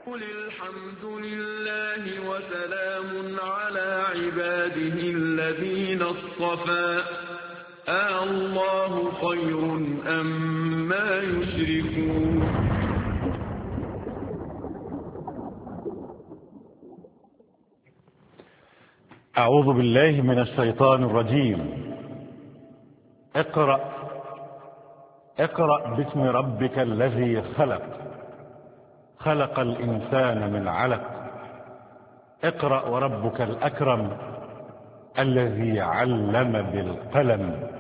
قل الحمد لله وسلام على عباده الذين اصطفى الله خير أما يشركون. أعوذ بالله من الشيطان الرجيم. اقرأ باسم ربك الذي خلق الإنسان من علق. اقرأ وربك الأكرم الذي علم بالقلم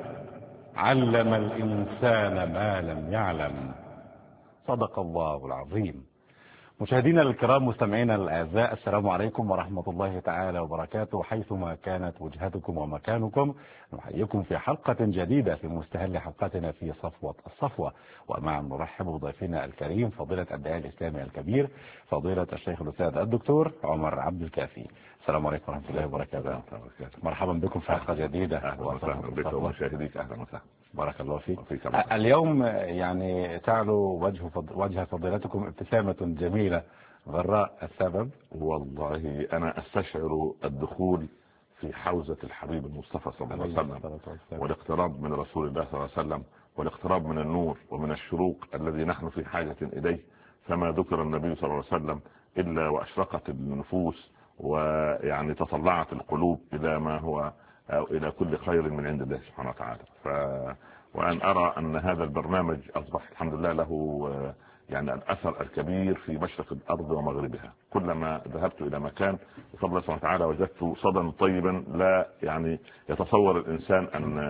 علم الإنسان ما لم يعلم. صدق الله العظيم. مشاهدينا الكرام، مستمعينا الأعزاء، السلام عليكم ورحمة الله تعالى وبركاته، حيثما كانت وجهتكم ومكانكم. نحييكم في حلقة جديدة في مستهل حلقتنا في صفوة الصفوة، ومع نرحب بضيفنا الكريم فضيلة الداعية الإسلامي الكبير فضيلة الشيخ الأستاذ الدكتور عمر عبد الكافي. السلام عليكم ورحمة الله وبركاته. مرحبا بكم في حلقة جديدة. أهلا وسهلا بك ومشاهديك. أهلا وسهلا. بارك الله فيك. اليوم يعني تعلو وجه فضيلتكم ابتسامة جميلة غراء السبب. والله أنا أستشعر الدخول في حوزة الحبيب المصطفى صلى الله عليه وسلم، والاقتراب من رسول الله صلى الله عليه وسلم، والاقتراب من النور ومن الشروق الذي نحن في حاجة إليه. فما ذكر النبي صلى الله عليه وسلم إلا وأشرقت النفوس، ويعني تطلعت القلوب إلى ما هو أو إلى كل خير من عند الله سبحانه وتعالى. وأن أرى أن هذا البرنامج أصبح الحمد لله له يعني الأثر الكبير في مشرق الأرض ومغربها. كلما ذهبت إلى مكان بفضل الله سبحانه وتعالى وجدت صدى طيبا لا يعني يتصور الإنسان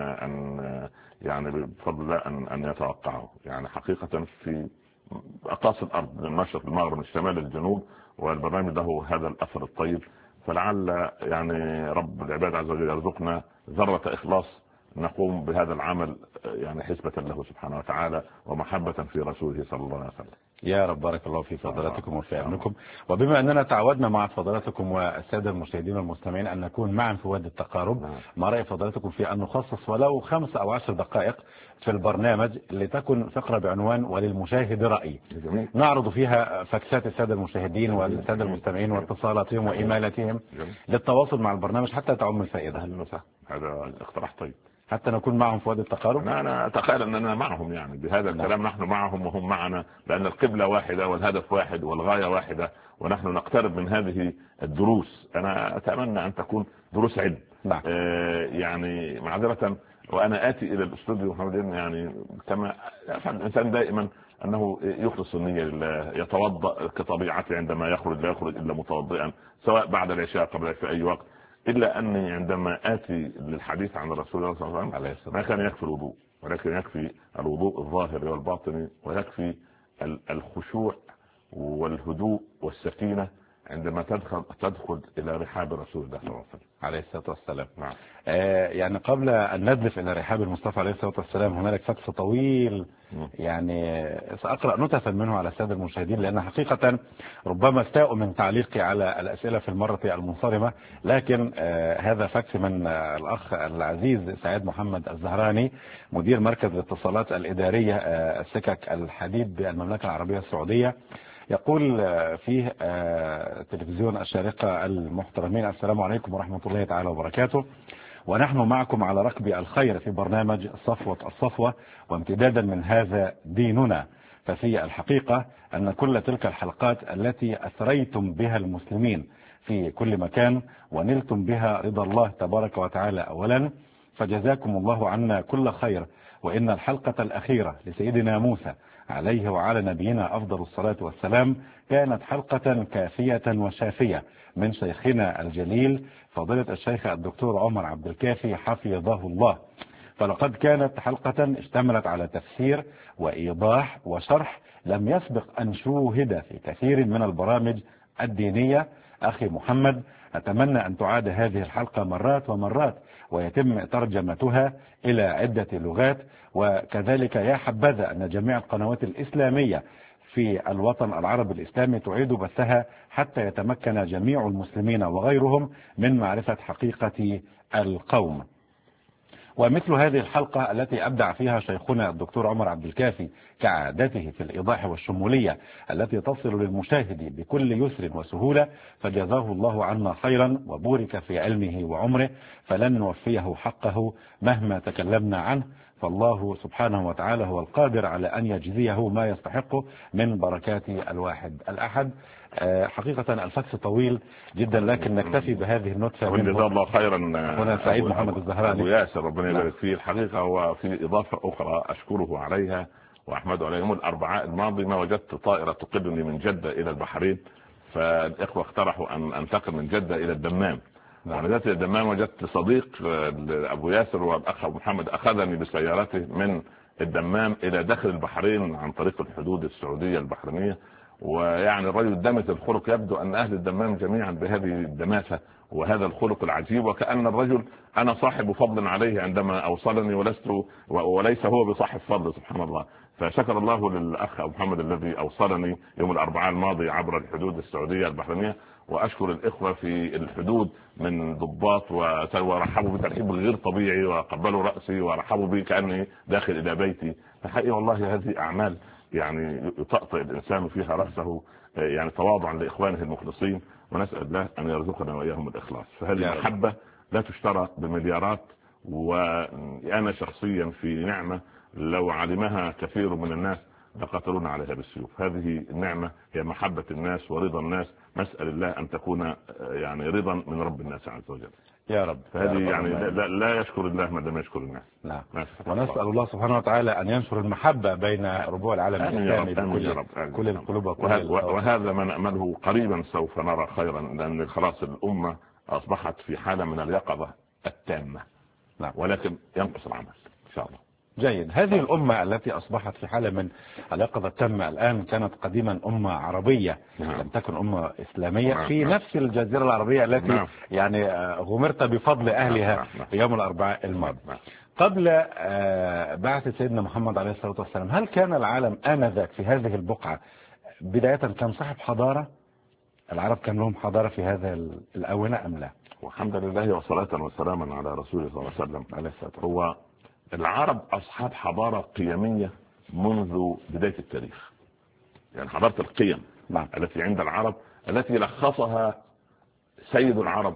أن يعني بفضل الله أن يتوقعه. يعني حقيقة في أقاصي الأرض من المشرق المغرب من الشمال للجنوب، والبرنامج له هذا الأثر الطيب. فلعل يعني رب العباد عز وجل يرزقنا ذرة إخلاص نقوم بهذا العمل يعني حسبة له سبحانه وتعالى ومحبة في رسوله صلى الله عليه وسلم. يا رب، بارك الله في فضلاتكم وفي أمنكم. وبما أننا تعودنا مع فضلاتكم والسادة المشاهدين والمستمعين أن نكون معا في واد التقارب، ما رأي فضلاتكم في أن نخصص ولو 5 أو 10 دقائق في البرنامج لتكن فقرة بعنوان وللمشاهد رأي، نعرض فيها فاكسات السادة المشاهدين والسادة المستمعين واتصالاتهم وإيميلاتهم للتواصل مع البرنامج حتى تعم الفائدة. هذا اقتراح طيب، حتى نكون معهم في واد التقارب. أنا أتخيل أننا معهم يعني بهذا الكلام. نحن معهم وهم معنا، لأن القبلة واحدة والهدف واحد والغاية واحدة، ونحن نقترب من هذه الدروس. أنا أتمنى أن تكون دروس علم. يعني معذرة وأنا آتي إلى الاستوديو يعني كما يفعل الإنسان دائما أنه يخلص النية لله، يتوضأ كطبيعته عندما يخرج لا يخرج إلا متوضئا، سواء بعد العشاء قبل في أي وقت. إلا أني عندما آتي للحديث عن الرسول صلى الله عليه وسلم ما كان يكفي الوضوء، ولكن يكفي الوضوء الظاهر والباطني، ويكفي الخشوع والهدوء والسكينة عندما تدخل إلى رحاب رسول الله صلى الله عليه وسلم عليه الصلاة والسلام. يعني قبل أن ندلف إلى رحاب المصطفى عليه الصلاة والسلام هنالك فكس طويل يعني سأقرأ نتفا منه على السادة المشاهدين، لأن حقيقة ربما استاءوا من تعليقي على الأسئلة في المرة المنصرمة، لكن هذا فكس من الأخ العزيز سعيد محمد الزهراني مدير مركز الاتصالات الإدارية السكك الحديد بالمملكة العربية السعودية. يقول فيه تلفزيون الشارقة المحترمين: السلام عليكم ورحمة الله تعالى وبركاته، ونحن معكم على ركب الخير في برنامج صفوة الصفوة، وامتدادا من هذا ديننا. ففي الحقيقة أن كل تلك الحلقات التي أثريتم بها المسلمين في كل مكان ونلتم بها رضا الله تبارك وتعالى أولا، فجزاكم الله عنا كل خير. وإن الحلقة الأخيرة لسيدنا موسى عليه وعلى نبينا أفضل الصلاة والسلام كانت حلقة كافية وشافية من شيخنا الجليل فضيلة الشيخ الدكتور عمر عبد الكافي حفظه الله. فلقد كانت حلقة اشتملت على تفسير وإيضاح وشرح لم يسبق أن شوهد في كثير من البرامج الدينية. أخي محمد، أتمنى أن تعاد هذه الحلقة مرات ومرات ويتم ترجمتها إلى عدة لغات، وكذلك يا حبذا أن جميع القنوات الإسلامية في الوطن العربي الإسلامي تعيد بثها حتى يتمكن جميع المسلمين وغيرهم من معرفة حقيقة القوم. ومثل هذه الحلقة التي أبدع فيها شيخنا الدكتور عمر عبد الكافي كعادته في الإيضاح والشمولية التي تصل للمشاهد بكل يسر وسهولة، فجزاه الله عنا خيرا وبورك في علمه وعمره، فلن نوفيه حقه مهما تكلمنا عنه، فالله سبحانه وتعالى هو القادر على أن يجزيه ما يستحقه من بركات الواحد الأحد. حقيقة الفكس طويل جدا، لكن نكتفي بهذه النطفة. جزاه الله خيرا هنا سعيد محمد الزهراني أبو ياسر، ربنا يبارك فيه. الحقيقة وفي إضافة أخرى أشكره عليها وأحمد عليه، يوم الأربعاء الماضي ما وجدت طائرة تقلني من جدة إلى البحرين، فالإخوة اقترحوا أن أنتقل من جدة إلى الدمام. وأنا ذات الدمام وجدت صديق أبو ياسر والأخ أبو محمد أخذني بسيارته من الدمام إلى داخل البحرين عن طريق الحدود السعودية البحرينية. ويعني الرجل دمث الخلق، يبدو أن أهل الدمام جميعا بهذه الدماثة وهذا الخلق العجيب، وكأن الرجل أنا صاحب فضل عليه عندما أوصلني وليس هو بصاحب فضل، سبحان الله. فشكر الله للأخ أبو محمد الذي أوصلني يوم الأربعاء الماضي عبر الحدود السعودية البحرينية، وأشكر الإخوة في الحدود من ضباط ورحبوا بترحيب غير طبيعي وقبلوا رأسي ورحبوا بي كأني داخل إلى بيتي. فحقيقة والله هذه أعمال يعني يطأطئ الإنسان فيها رأسه، يعني تواضعا لإخوانه المخلصين، ونسأل الله أن يرزقنا وإياهم الإخلاص. فهذه محبة لا تشترى بمليارات، وأنا شخصيا في نعمة لو علمها كثير من الناس لقتلون عليها بالسيوف. هذه النعمة هي محبة الناس ورضا الناس، نسأل الله أن تكون يعني رضا من رب الناس عز وجل يا رب. فهذه يعني لا يشكر الله ما لم يشكر الناس. نعم. ونسأل الله سبحانه وتعالى أن ينشر المحبة بين ربوع العالم الإسلامي بكل القلوب وهذا ما نأمله قريبا سوف نرى خيرا، لأن خلاص الأمة أصبحت في حالة من اليقظة التامة. نعم. ولكن ينقص العمل إن شاء الله. جيد. هذه الأمة التي أصبحت في حالة من اليقظة التامة الآن كانت قديما أمة عربية، لم تكن أمة إسلامية في نفس الجزيرة العربية التي يعني غمرت بفضل أهلها في يوم الأربعاء الماضي. قبل بعثة سيدنا محمد عليه الصلاة والسلام، هل كان العالم آنذاك في هذه البقعة بداية كان صاحب حضارة؟ العرب كان لهم حضارة في هذا الآونة أم لا؟ والحمد لله وصلاة وسلاما على رسول الله صلى الله عليه وسلم. هو العرب أصحاب حضارة قيمية منذ بداية التاريخ، يعني حضارة القيم التي عند العرب التي لخصها سيد العرب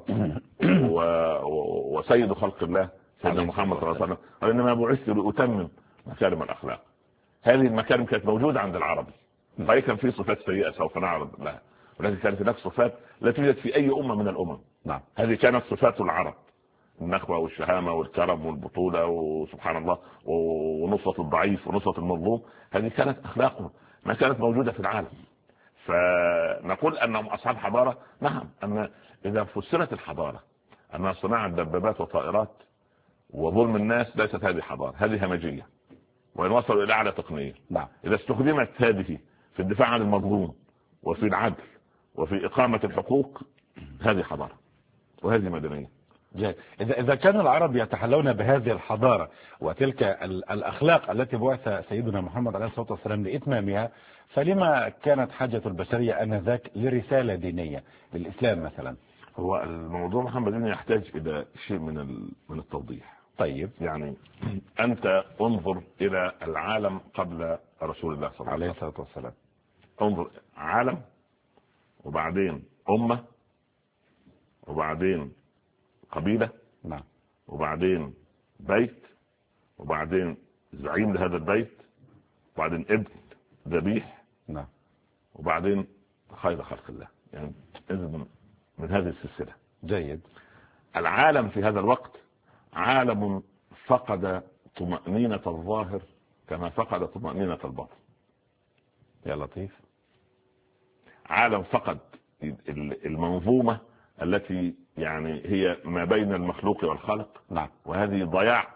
وسيد خلق الله سيدنا محمد صلى الله عليه وسلم، وإنما بعثت لأتمم مكارم الأخلاق. هذه المكارم كانت موجودة عند العرب، فهي كان في صفات سيئة سوف نعرض لها، ولكن كانت هناك صفات لا توجد في أي أمة من الأمم. هذه كانت صفات العرب، النخوة والشهامة والكرم والبطولة وسبحان الله ونصرة الضعيف ونصرة المظلوم. هذه كانت أخلاقهم ما كانت موجودة في العالم. فنقول أنهم أصحاب حضارة. نعم، أن إذا فسرت الحضارة أن صناعة دبابات وطائرات وظلم الناس ليست هذه حضارة، هذه همجية، وإن وصلوا إلى أعلى تقنية. إذا استخدمت هذه في الدفاع عن المظلوم وفي العدل وفي إقامة الحقوق، هذه حضارة وهذه مدنية. إذا كان العرب يتحلون بهذه الحضارة وتلك الأخلاق التي بعث سيدنا محمد عليه الصلاة والسلام لإتمامها، فلما كانت حاجة البشرية آنذاك لرسالة دينية للإسلام مثلا؟ هو الموضوع محمد يحتاج إلى شيء من التوضيح. طيب، يعني أنت انظر إلى العالم قبل رسول الله صلى الله عليه الصلاة والسلام. انظر عالم، وبعدين أمة، وبعدين قبيلة، وبعدين بيت، وبعدين زعيم لهذا البيت، وبعدين ابن ذبيح، وبعدين خير خلق الله. يعني من هذه السلسلة. جيد. العالم في هذا الوقت عالم فقد طمأنينة الظاهر كما فقد طمأنينة الباطن. يا لطيف. عالم فقد المنظومة التي يعني هي ما بين المخلوق والخلق. وهذه ضياع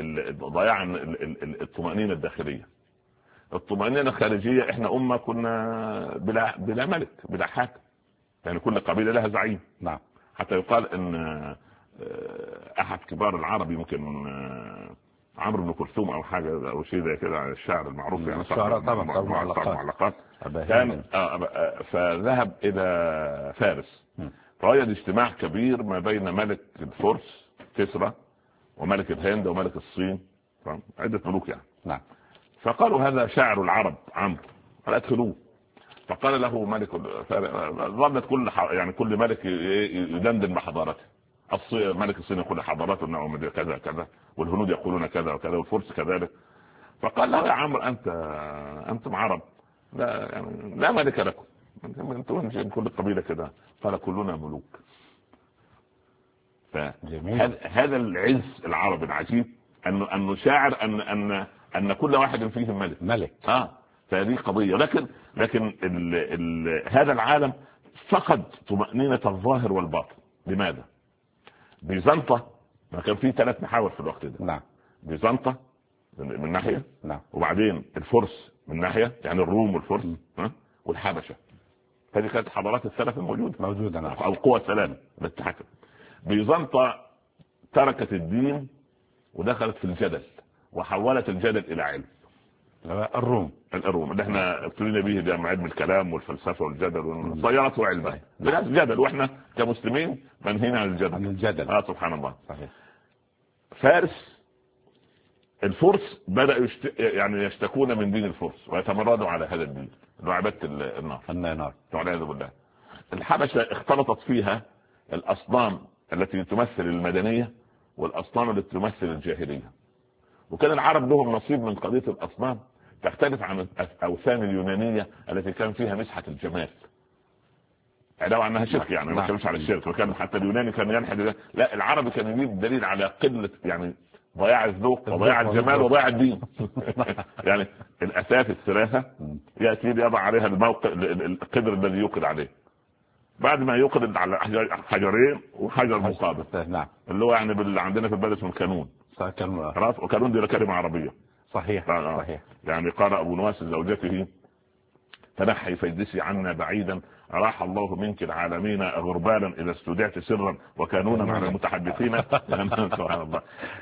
الطمأنينة الداخلية. الطمأنينة الخارجية، احنا أمة كنا بلا ملك بلا حاكم، يعني كل قبيلة لها زعيم. حتى يقال ان احد كبار العرب، يمكن عمرو بن كلثوم او حاجه او شيء زي كده، الشاعر المعروف يعني الشعراء طبعا معلقات كان فذهب الى فارس، فوجد اجتماع كبير ما بين ملك الفرس كسرى وملك الهند وملك الصين، عدة ملوك يعني. نعم. فقالوا هذا شاعر العرب عمرو، قال ادخلوه. فقال له ملك، ظلت كل ملك يدندن بحضارته. ملك الصين يقول حضارته انه كذا كذا، والهنود يقولون كذا وكذا، والفرس كذلك. فقال له يا عمرو انتم عرب، لا يعني لا ملك لكم، انتم كل القبيله كذا. قال كلنا ملوك. فهذا العز العربي العجيب انه شاعر ان كل واحد فيهم ملك. فهذه قضيه. لكن هذا العالم فقد طمأنينة الظاهر والباطن. لماذا؟ بيزنطة ما كان فيه 3 محاور في الوقت ده. نعم. بيزنطة من ناحية، نعم. وبعدين الفرس من ناحية، يعني الروم والفرس، والحبشة. هذه كانت حضارات الثلاث موجودة. نعم. أو قوى الثلاث بالتحكم. بيزنطة تركت الدين ودخلت في الجدل، وحولت الجدل إلى علم. الروم اللي احنا ابتلينا به ده علم الكلام والفلسفة والجدل، صيرته علما. جدل، واحنا كمسلمين منهينا عن الجدل. سبحان الله. صحيح. فارس، الفرس بدأوا يعني يشتكون من دين الفرس ويتمردوا على هذا الدين، عبادة النار. والعياذ بالله. الحبشة اختلطت فيها الأصنام التي تمثل المدنية والأصنام التي تمثل الجاهلية. وكان العرب لهم نصيب من قضية الأصنام، تختلف عن الأوثان اليونانية التي كان فيها مسحة الجمال، علاوة عنها شرك. يعني ما كانش على الشرك، وكان حتى اليوناني كان ينحد. لا، العربي كان يجيب دليل على قلة يعني ضياع الذوق وضياع الجمال وضياع الدين. يعني الأساس الثلاثة يأتي يضع عليها الموقع القدر الذي يوقد عليه، بعد ما يوقد على حجرين وحجر مقابل. نعم. اللي هو يعني عندنا في البلد اسمه الكانون. خلاص. وكانون دي كلمة عربية. صحيح. صحيح. يعني قال أبو نواس لزوجته تنحي فاجلسي عنا بعيدا، أراح الله منك العالمين غربالا إذا استودعت سرا وكانونا على المتحدثين. سبحان الله.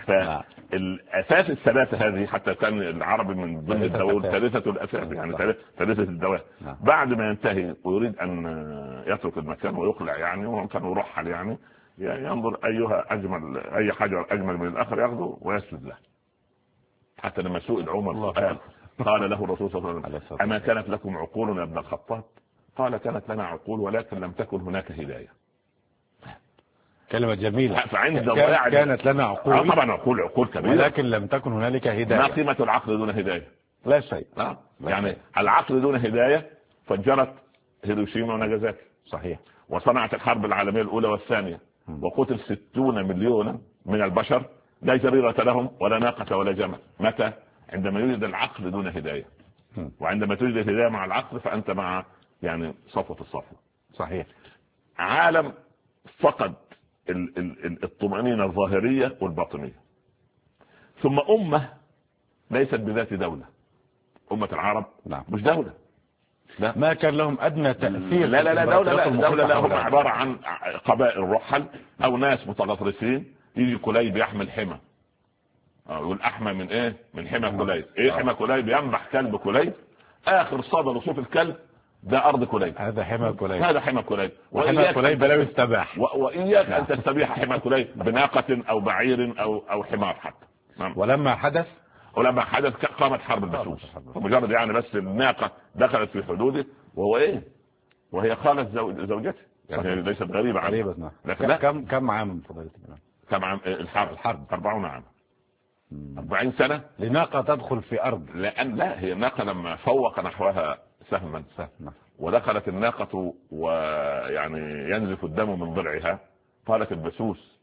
فالأساس الثلاثة هذه حتى كان العربي من ضمن الدول ثالثة الأساس، يعني ثالثة الدواب. بعد ما ينتهي ويريد أن يترك المكان ويقلع، يعني وكان يرحل، يعني ينظر أيها أجمل، أي حجر أجمل من الآخر يأخذه ويسجد له. حتى لما سئل عمر قال له الرسول صلى الله عليه وسلم أما كانت لكم عقول يا ابن الخطاب؟ قال كانت لنا عقول ولكن لم تكن هناك هداية. كلمة جميلة. كانت لنا عقول. طبعا عقول كبيرة، ولكن لم تكن هنالك هداية. ما قيمة العقل دون هداية؟ لا شيء. يعني العقل دون هداية فجرت هيروشيما وناجازاكي. صحيح. وصنعت الحرب العالمية الأولى والثانية، وقتل 60 مليونا من البشر، لا جريرة لهم ولا ناقة ولا جمل. متى؟ عندما يوجد العقل دون هداية. وعندما توجد الهداية مع العقل فأنت مع يعني صفوة الصفوة. صحيح. عالم فقد الطمأنينة الظاهرية والباطنية. ثم أمة ليست بذات دولة. أمة العرب مش دولة. لا. ما كان لهم أدنى تأثير. لا دولة هم عبارة عن قبائل رحل أو ناس متغطرسين. يجي كليب يحمل حمى، يقول أحمى من إيه؟ من حمى كليب. إيه حمى كليب؟ ينبح كلب كليب، آخر صدى لصوت الكلب ده أرض كليب. هذا حمى كليب. وحمى كليب لا يستباح. وإياك أن تستبيح حمى كليب بناقة أو بعير أو حمار حتى. ولما حدث قامت حرب البسوس. مجرد يعني بس الناقة دخلت في حدوده وهي خالت زوجته، يعني ليست غريبة عنها. كم عام فضيلة الإمام؟ كم عام الحرب 40 عام. 40 سنة لناقة تدخل في أرض. لا هي الناقة لما فوق نحوها سهما ودخلت الناقة ويعني ينزف الدم من ضلعها، قالت البسوس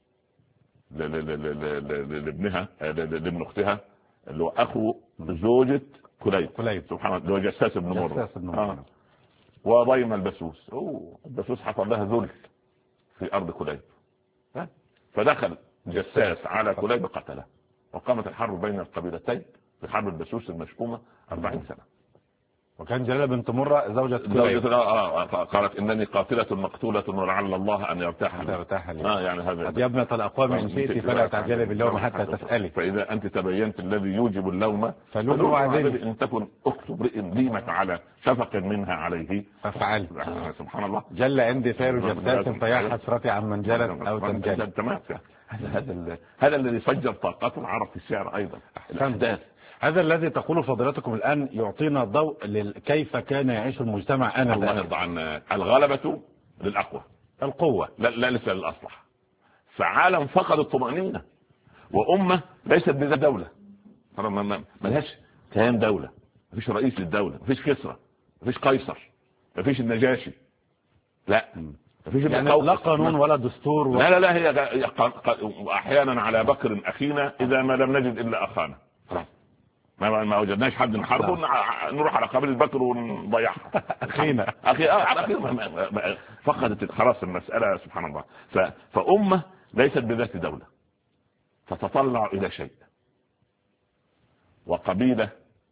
لابنها لابن اختها اللي هو اخو زوجة كليب سبحان الله، اللي هو جساس بن مرة. وضيم البسوس. البسوس حصل لها ذل في ارض كليب، فدخل جساس على كليب قتله، وقامت الحرب بين القبيلتين في حرب البسوس المشؤومة 40 سنة. وكان جلالة بنت مرة زوجة كليب قالت إنني قاتلة مقتولة ولعل الله أن يرتاح لي. يعني هذا يا ابنة الأقوام إن شئت فلا تعجل باللوم حتى تسألي، فإذا أنت تبينت الذي يوجب اللوم فلوم عليه، إن تكن أخت امرئ ليمت على شفق منها عليه ففعل. سبحان الله. جل عندي سير جساس فيا حسرتي عن من جلت أو تنجل. تمام. هذا الذي فجر طاقات العرب في الشعر ايضا. الأحداث هذا الذي تقول فضيلتكم الآن يعطينا ضوء كيف كان يعيش المجتمع آنذاك. الله يرضى عنا. الغلبة للأقوى، القوة لا ليس للأصلح. فعالم فقد الطمأنينة، وأمة ليست بذات دولة، ما لهاش كيان دولة، مفيش رئيس للدولة، مفيش كسرى، مفيش قيصر، مفيش النجاشي، لا مفيش يعني لا قانون ولا دستور لا هي أحيانا على بكر أخينا إذا ما لم نجد إلا أخانا، ما وجدناش حد نحاربه نروح على قبيلة بكر ونضيعها. أخينا على أخينا فقدت خلاص المسألة سبحان الله. فأمة ليست بذات دولة تتطلع إلى شيء، وقبيلة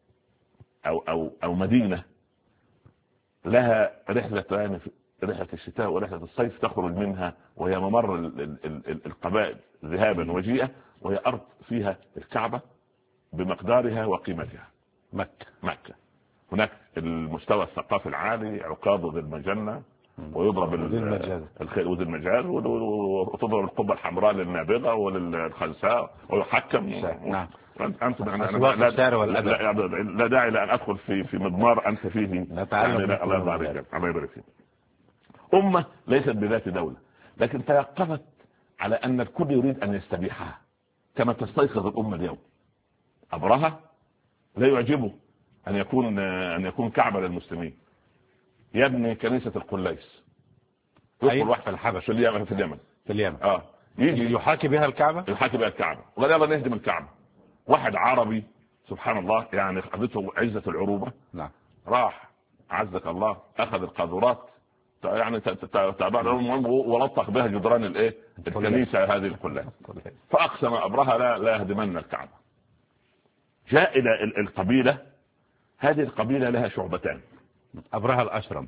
أو مدينة لها رحلتان، رحلة الشتاء ورحلة الصيف، تخرج منها وهي ممر القبائل ذهابا وجيئة، وهي أرض فيها الكعبة بمقدارها وقيمتها. مكة هناك المستوى الثقافي العالي، عقاب ذي المجنة، ويضرب الخيل وذي المجاز، وتضرب القبة الحمراء للنابغة وللخنساء، ويحكم. نعم. أنت لا داعي لأن أدخل في مضمار أنت فيه. نتعلم. الله يبارك فيك. أمة ليست بذات دولة، لكن تيقظت على أن الكل يريد أن يستبيحها كما تستيقظ الأمة اليوم. أبرهة لا يعجبه أن يكون كعبة للمسلمين، يبني كنيسة القليس، يدخل واحد في الحبش في اليمن يجي يحاكي بها الكعبة، وقال يلا نهدم الكعبة. واحد عربي سبحان الله يعني أخذته عزة العروبة، نعم، راح عزك الله أخذ القاذورات يعني تابعهم ولطخ بها جدران الكنيسة هذه الكلها، فأقسم أبرهة لا يهدمن الكعبة. جاء إلى القبيلة، هذه القبيلة لها شعبتان. أبرهة الأشرم.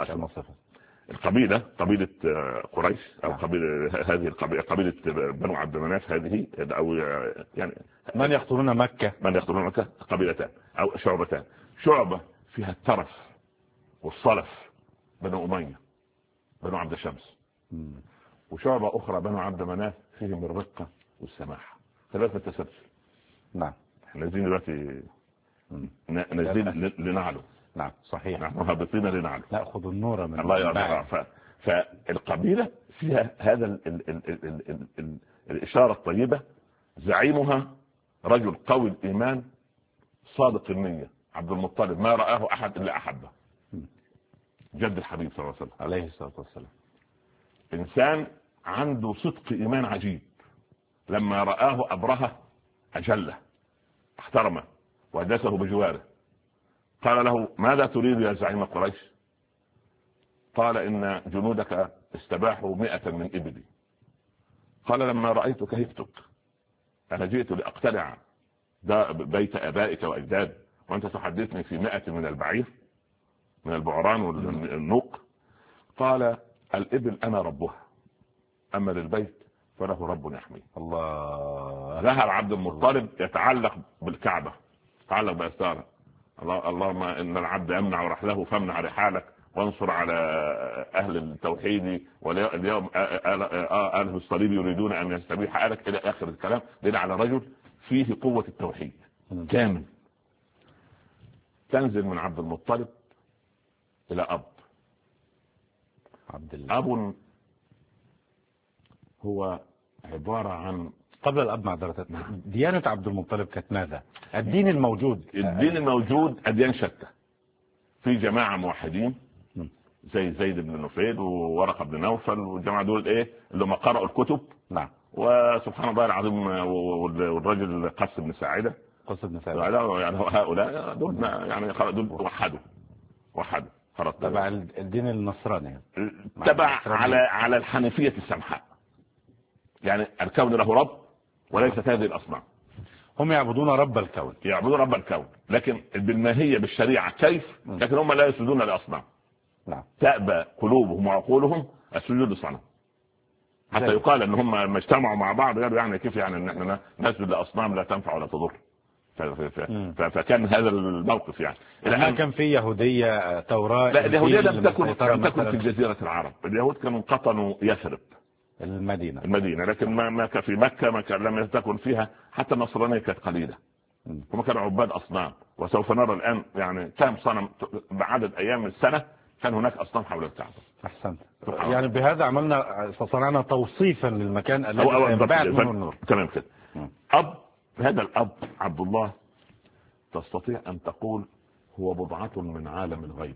القبيلة قبيلة قريش أو هذه قبيلة بنو عبد مناف، هذه أو يعني من يقتلون مكة قبيلتان أو شعبتان. شعبة فيها الترف والصلف بنو أمية بنو عبد الشمس، وشعبة أخرى بنو عبد مناف فيهم الرقة والسماحة. ثلاثة التسلسل. نعم. نازلين دلوقتي نازلين لنعلو. نعم صحيح. نحن هابطين لنعلو نأخذ النور من الله يرضى. فالقبيلة فيها هذا الإشارة الطيبة. زعيمها رجل قوي الإيمان صادق النية، عبد المطلب، ما رآه أحد إلا أحبه، جد الحبيب صلى الله عليه وسلم عليه الصلاة والسلام. إنسان عنده صدق إيمان عجيب. لما رآه أبرهة أجله، احترمه وأجلسه بجواره، قال له ماذا تريد يا زعيم قريش؟ قال إن جنودك استباحوا 100 من إبلي. قال لما رأيتك هفتك، أنا جئت لأقتلع بيت آبائك وأجداد، وأنت تحدثني في 100 من البعير من البعران والنوق. قال الإبل أنا ربها، أما للبيت فله رب يحميه. الله. ذهب عبد المطلب يتعلق بالكعبة، تعلق بأستاره. اللهم إن العبد يمنع رحله فامنع رحالك، وانصر على أهل التوحيد، واليوم أهل الصليب يريدون أن يستبيح آلك، إلى آخر الكلام. دل على رجل فيه قوة التوحيد كامل. تنزل من عبد المطلب إلى أب هو عبارة عن قبل الأب معذرة. ديانة عبد المطلب كانت ماذا؟ الدين الموجود أديان شتى. في جماعة موحدين زي زيد بن نفيل وورقة بن نوفل والجماعة دول اللي ما قرأوا الكتب. نعم. وسبحان الله العظيم والرجل قس بن ساعدة يعني هؤلاء دول يعني دول وحدوا تبع الدين النصراني، تبع على الحنفية السمحاء، يعني الكون له رب وليست هذه الأصنام. هم يعبدون رب الكون، لكن بالماهية بالشريعة كيف، لكن هم لا يسجدون للأصنام. نعم. تأبى قلوبهم وعقولهم السجود للصنم، حتى يقال ان هم لما اجتمعوا مع بعض قالوا يعني كيف يعني ان احنا نسجد لأصنام لا تنفع ولا تضر. فكان هذا الموقف يعني ما كان في يهودية توراة. لا اليهودية لم تكن في جزيرة العرب. اليهود كانوا قطنوا يثرب المدينة، لكن ما كان في مكة، ما كان لم تكن فيها حتى النصرانية، كانت قليلة، هم كانوا عباد أصنام. وسوف نرى الآن يعني كم صنم بعدد أيام السنة كان هناك أصنام حول الكعبة. أحسنت. يعني بهذا عملنا صنعنا توصيفا للمكان الذي سينبعث منه النور. تمام كده. هذا الأب عبد الله تستطيع أن تقول هو بضعة من عالم الغيب،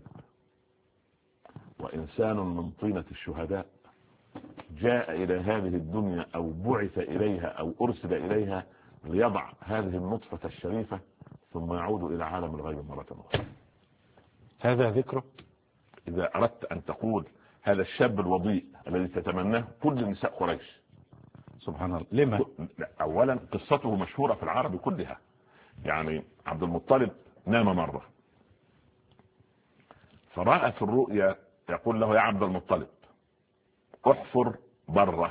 وإنسان من طينة الشهداء جاء إلى هذه الدنيا أو بعث إليها أو أرسل إليها ليضع هذه النطفة الشريفة ثم يعود إلى عالم الغيب مرة أخرى. هذا ذكره. إذا أردت أن تقول هذا الشاب الوضيء الذي تتمناه كل نساء قريش، سبحان الله. لما؟ أولا قصته مشهورة في العرب كلها. يعني عبد المطلب نام مرة فرأى في الرؤيا يقول له يا عبد المطلب احفر بره.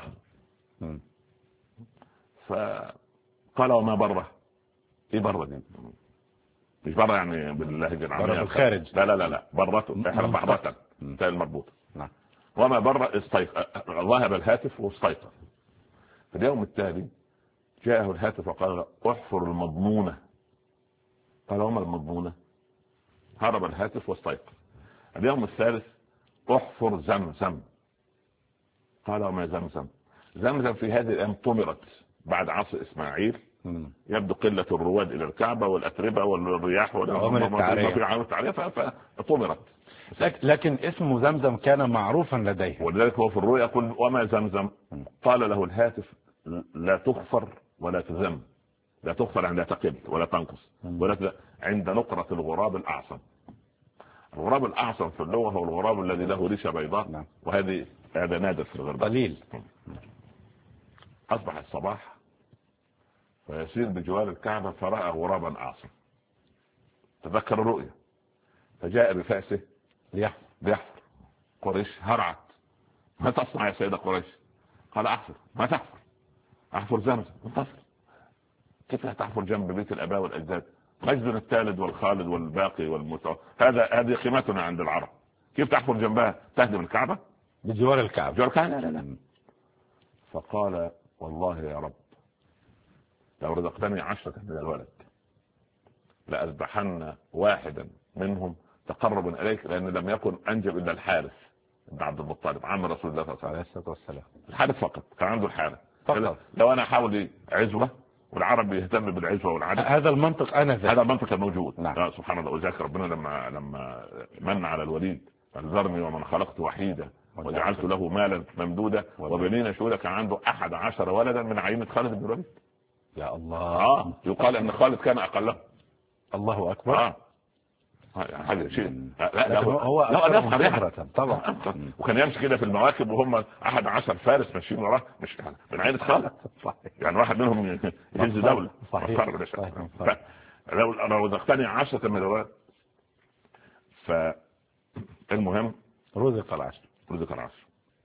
فقال وما بره؟ ايه بره دي؟ مش بره يعني باللهجة العامية، بره بالخارج. لا برته احنا بحرة تاء المربوطة. وما بره ذهب الهاتف واستيقظ. في اليوم التالي جاءه الهاتف وقال له احفر المضمونة. قال وما المضمونة؟ هرب الهاتف واستيقظ. اليوم الثالث احفر زمزم. قال وما زمزم؟ زمزم في هذه الايام طمرت بعد عصر اسماعيل. يبدو قلة الرواد الى الكعبة والاتربة والرياح والتعرية فطمرت. لكن اسم زمزم كان معروفا لديه، ولذلك هو في الرؤيا يقول وما زمزم؟ قال له الهاتف لا تغفر ولا تذم. لا تغفر عند تقل ولا تنقص، ولا عند نقرة الغراب الأعصم. الغراب الأعصم في اللغة هو الغراب الذي له ريشة بيضاء. هذا نادر في الغرب قليل. أصبح الصباح فيسير بجوار الكعبة فرأى غرابا أعصم. تذكر الرؤيا فجاء بفأسه ليحفر. قريش هرعت ما تصنع يا سيدة قريش؟ قال أحفر. ما تحفر؟ أحفر زمزم. انتصر. كيف تحفر جنب بيت الآباء والأجداد؟ مجدنا الثالث والخالد والباقي هذه قيمتنا عند العرب. كيف تحفر جنبها؟ تهدم الكعبة؟ بجوار الكعبة. لا. فقال والله يا رب لو رزقتني 10 من الولد لأذبحن واحدا منهم تقربا إليك، لأن لم يكن أنجب إلا الحارث بن عبد المطلب عم رسول الله صلى الله عليه وسلم. الحارث فقط كان عنده الحارث فقط. لو أنا أحاول عزوة، والعرب يهتم بالعزوة والعدد، هذا المنطق هذا المنطق الموجود. نعم. سبحان الله. وذاك ربنا لما من على الوليد ذرني ومن خلقت وحيدا وجعلت له مالا ممدودا وبنين شهودا، كان عنده 11 ولدا من عينة خالد بن الوليد. يا الله. يقال ان خالد كان اقله. الله اكبر. هذا شيء هو أكثر طبعا. وكان يمشي كده في المواكب وهم 11 فارس ماشيين وراه، مش من عينة خالد. يعني واحد منهم يهز دولة. صحيح. لو رزقتني 10 من الولد. فالمهم رزق العشر.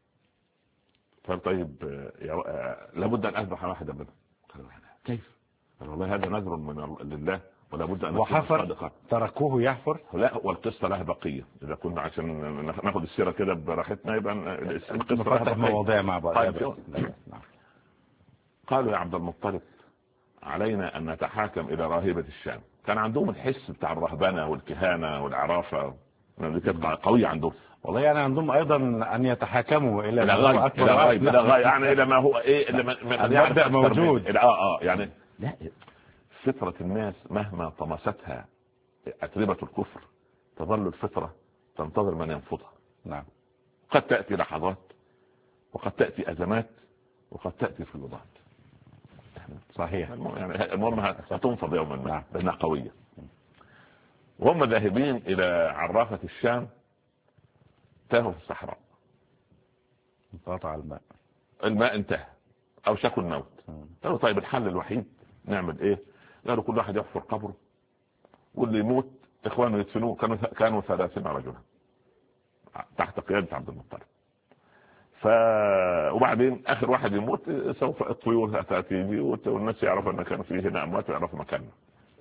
فطيب لابد ان اذبح واحدا منهم. كيف؟ والله هذا نذر من لله ولا بد ان وحفر. تركوه يحفر. لا، والقصه لها بقيه. اذا كنا عشان ناخذ السيره كده براحتنا يبقى القصه نفتح مواضيع مع بعض. قالوا يا عبد المطلب علينا ان نتحاكم الى راهبه الشام. كان عندهم الحس بتاع الرهبنه والكهانه والعرافه، دي كانت قويه عندهم. والله يعني عندهم ايضا ان يتحاكموا الى غايب يعني الى ما هو ايه المبدأ موجود. يعني لا، فطرة الناس مهما طمستها أتربة الكفر تظل الفطرة تنتظر من ينفضها. نعم. قد تأتي لحظات وقد تأتي أزمات وقد تأتي فيضات. صحيح. يعني المهم هتنفض يوما ما لأنها قوية. وهم ذاهبين إلى عرافة الشام تاهوا في الصحراء. انقطع الماء انتهى أو شكوا الموت. قالوا طيب الحل الوحيد نعمل ايه؟ قالوا كل واحد يحفر قبره واللي يموت اخوانه يدفنوه. كانوا 30 رجلا تحت قيادة عبد المطلب. وبعدين اخر واحد يموت سوف الطيور تأتي والناس يعرفوا ان كان فيه هنا اموات ويعرفوا مكاننا.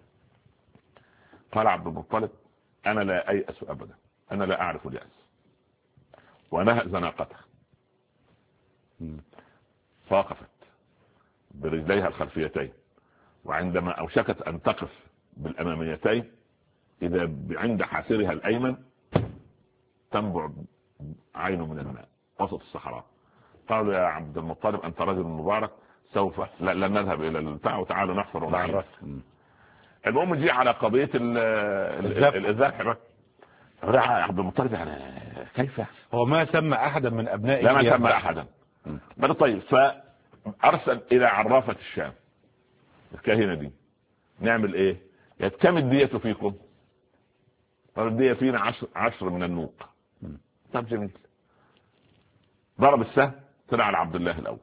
قال عبد المطلب انا لا ايأس ابدا، انا لا اعرف اليأس ونهأ زناقته. فوقفت برجليها الخلفيتين، وعندما أوشكت أن تقف بالأماميتين إذا عند حافرها الأيمن تنبع عين من الماء وسط الصحراء. قالوا يا عبد المطلب أنت رجل مبارك، سوف لن نذهب إلى البتاع وتعالوا نحفر ونعرف. المهم جي على قضية الذبح. عبد المطلب يعني كيف هو ما سمى أحدا من أبنائه؟ لا ما سمى أحدا. طيب فأرسل إلى عرافة الشام الكاهنة دي، نعمل إيه؟ كم الدية فيكم؟ قالوا الدية فينا 10 من النوق. طب جميل. ضرب السهم طلع على عبد الله الأول.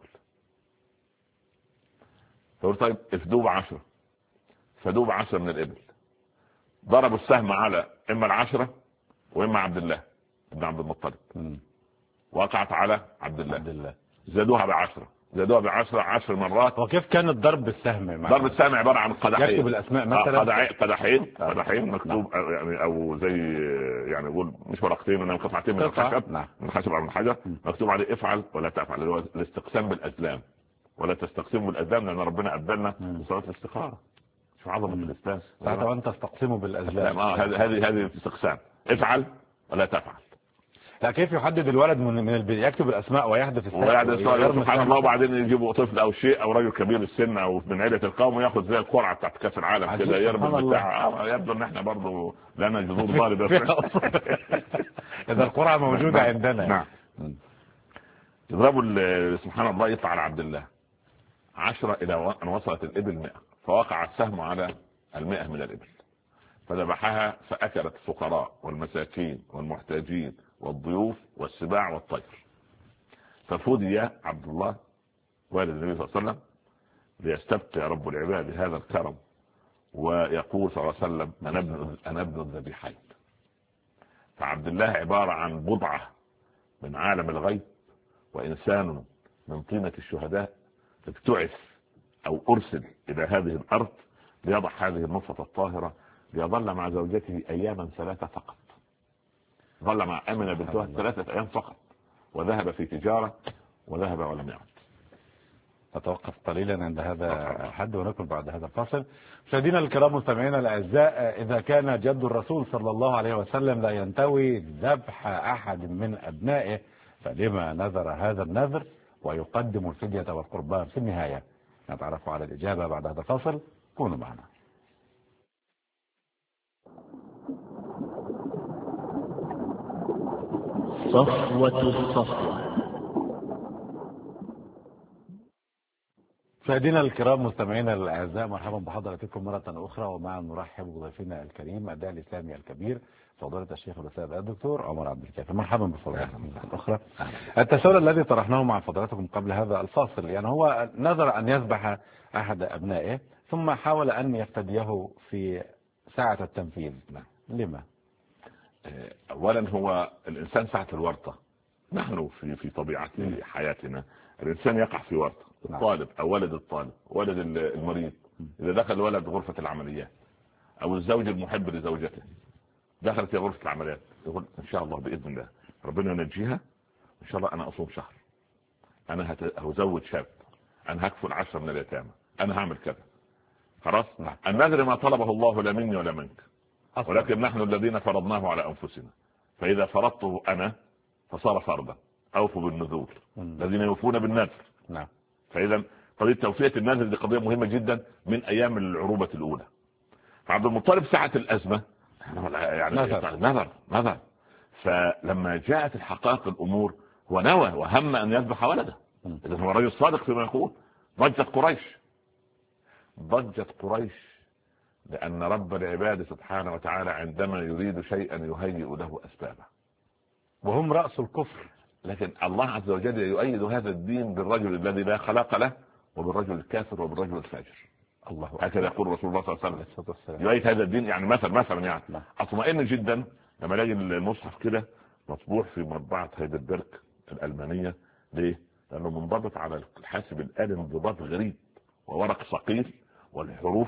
فقال طيب افدوه 10، فدوه 10 من الإبل. ضربوا السهم على إما 10 وإما عبد الله ابن عبد المطلب. وقعت على عبد الله. زادوها ب10، زادوها ب10 10 مرات. وكيف كان الضرب بالسهم؟ ضرب السهم عبارة عن قدحين. يكتب الأسماء مثلا. قدحين مكتوب يعني او زي يعني يقول مش ورقتين انما قطعتين من الخشب. من الخشب او من الحجر مكتوب عليه افعل ولا تفعل، اللي هو الاستقسام بالازلام. ولا تستقسموا بالازلام لان ربنا ابدلنا بصلاه الاستخاره. شو عظمه الاسلام. ساعتها وانت تستقسموا بالازلام. هذه استقسام، افعل ولا تفعل. لا كيف يحدد الولد من يكتب الاسماء ويحدث السهم سبحان الله، وبعدين يجيبوا طفل او شيء او رجل كبير السن او من عيله القوم وياخذ زي القرعه بتاعت كاس العالم كده يرمي بتاع. يبدو ان احنا برضه لنا جذور ضاربه. اذا القرعه موجوده عندنا. نعم. يضربوا سبحان الله، يطلع على عبد الله 10 الى ان وصلت الابل 100، فوقع السهم على 100 من الابل فذبحها، فاكلت الفقراء والمساكين والمحتاجين والضيوف والسباع والطير. ففدي عبد الله والد النبي صلى الله عليه وسلم ليستبقي رب العباد هذا الكرم، ويقول صلى الله عليه وسلم أنا ابن الذبيحين. فعبد الله عبارة عن بضعة من عالم الغيب وإنسان من طينة الشهداء، ابتعث أو أرسل إلى هذه الأرض ليضع هذه النطفة الطاهرة، ليظل مع زوجته أياما 3 فقط. ظل مع أمنة بنت وهب 3 أيام فقط، وذهب في تجارة وذهب ولم يعد. نتوقف قليلا عند هذا الحد ونكمل بعد هذا الفاصل. مشاهدينا الكرام مستمعينا الأعزاء، إذا كان جد الرسول صلى الله عليه وسلم لا ينتوي ذبح أحد من أبنائه، فلما نذر هذا النذر ويقدم الفدية والقربان؟ في النهاية نتعرف على الإجابة بعد هذا الفاصل، كونوا معنا. صفوة الصفوة. مشاهدينا الكرام مستمعينا الاعزاء، مرحبا بحضراتكم مره اخرى، ومع نرحب بضيفنا الكريم الداعي الاسلامي الكبير فضيله الشيخ الاستاذ الدكتور عمر عبد الكافي. مرحبا بفضيلتكم مره اخرى. التساؤل الذي طرحناه مع فضيلتكم قبل هذا الفاصل، يعني هو نذر ان يذبح احد ابنائه ثم حاول ان يفتديه في ساعه التنفيذ، لما؟ اولا هو الانسان ساعه الورطه. نحن في طبيعه حياتنا الانسان يقع في ورطه. الطالب او ولد الطالب، ولد المريض، اذا دخل ولد غرفه العمليات، او الزوج المحب لزوجته دخلت في غرفه العمليات، يقول ان شاء الله باذن الله ربنا ينجيها، ان شاء الله انا اصوم شهر، انا هزوج شاب، انا هكفل 10 من اليتامى، انا هعمل كذا. خلاص. النذر ما طلبه الله لا مني ولا منك، ولكن نحن الذين فرضناه على انفسنا. فاذا فرضته انا فصار فرضا. اوفوا بالنذور الذين يوفون بالنذر. نعم. فاذا قضيه توفيه النذر دي قضيه مهمه جدا من ايام العروبه الاولى. فعبد المطلب ساعه الازمه يعني نذر. فلما جاءت الحقائق الامور هو نوى وهم ان يذبح ولده. اذا هو رجل صادق فيما يقول. ضجت قريش لان رب العباد سبحانه وتعالى عندما يريد شيئا يهيئ له اسبابه، وهم راس الكفر. لكن الله عز وجل يؤيد هذا الدين بالرجل الذي لا خلاق له، وبالرجل الكافر، وبالرجل الفاجر. الله هكذا يقول رسول الله صلى الله عليه وسلم. يؤيد هذا الدين. يعني مثلا يعني اطمئن جدا لما الاقي المصحف كده مطبوع في مطبعه هايدلبرج الالمانيه. ليه؟ لانه منضبط على الحاسب الالي انضباط غريب، وورق ثقيل، والحروف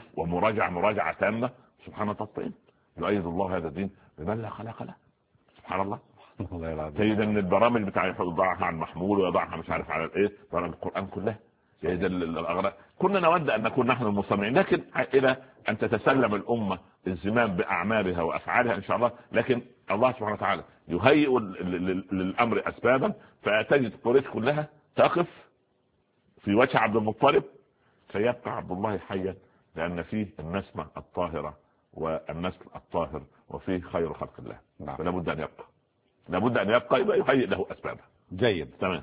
ومراجعه تامه. سبحان الله. تطمئن. يؤيد الله هذا الدين بمن لا خلاق له. سبحان الله. تجد ان البرامج بتاع يضعها على المحمول ويضعها مش عارف على الايه، برامج القران كلها. تجد الاغراض. كنا نود ان نكون نحن المستمعين، لكن الى ان تتسلم الامه الزمام باعمالها وافعالها ان شاء الله. لكن الله سبحانه وتعالى يهيئ للامر اسبابا، فتجد قريش كلها تقف في وجه عبد المطلب، فيبقى عبد الله حيا، لان فيه النسمه الطاهره والنسل الطاهر، وفيه خير خلق الله. فلا بد ان يبقى، لابد ان يبقى، يبقى يهيئ له اسبابه. جيد، تمام.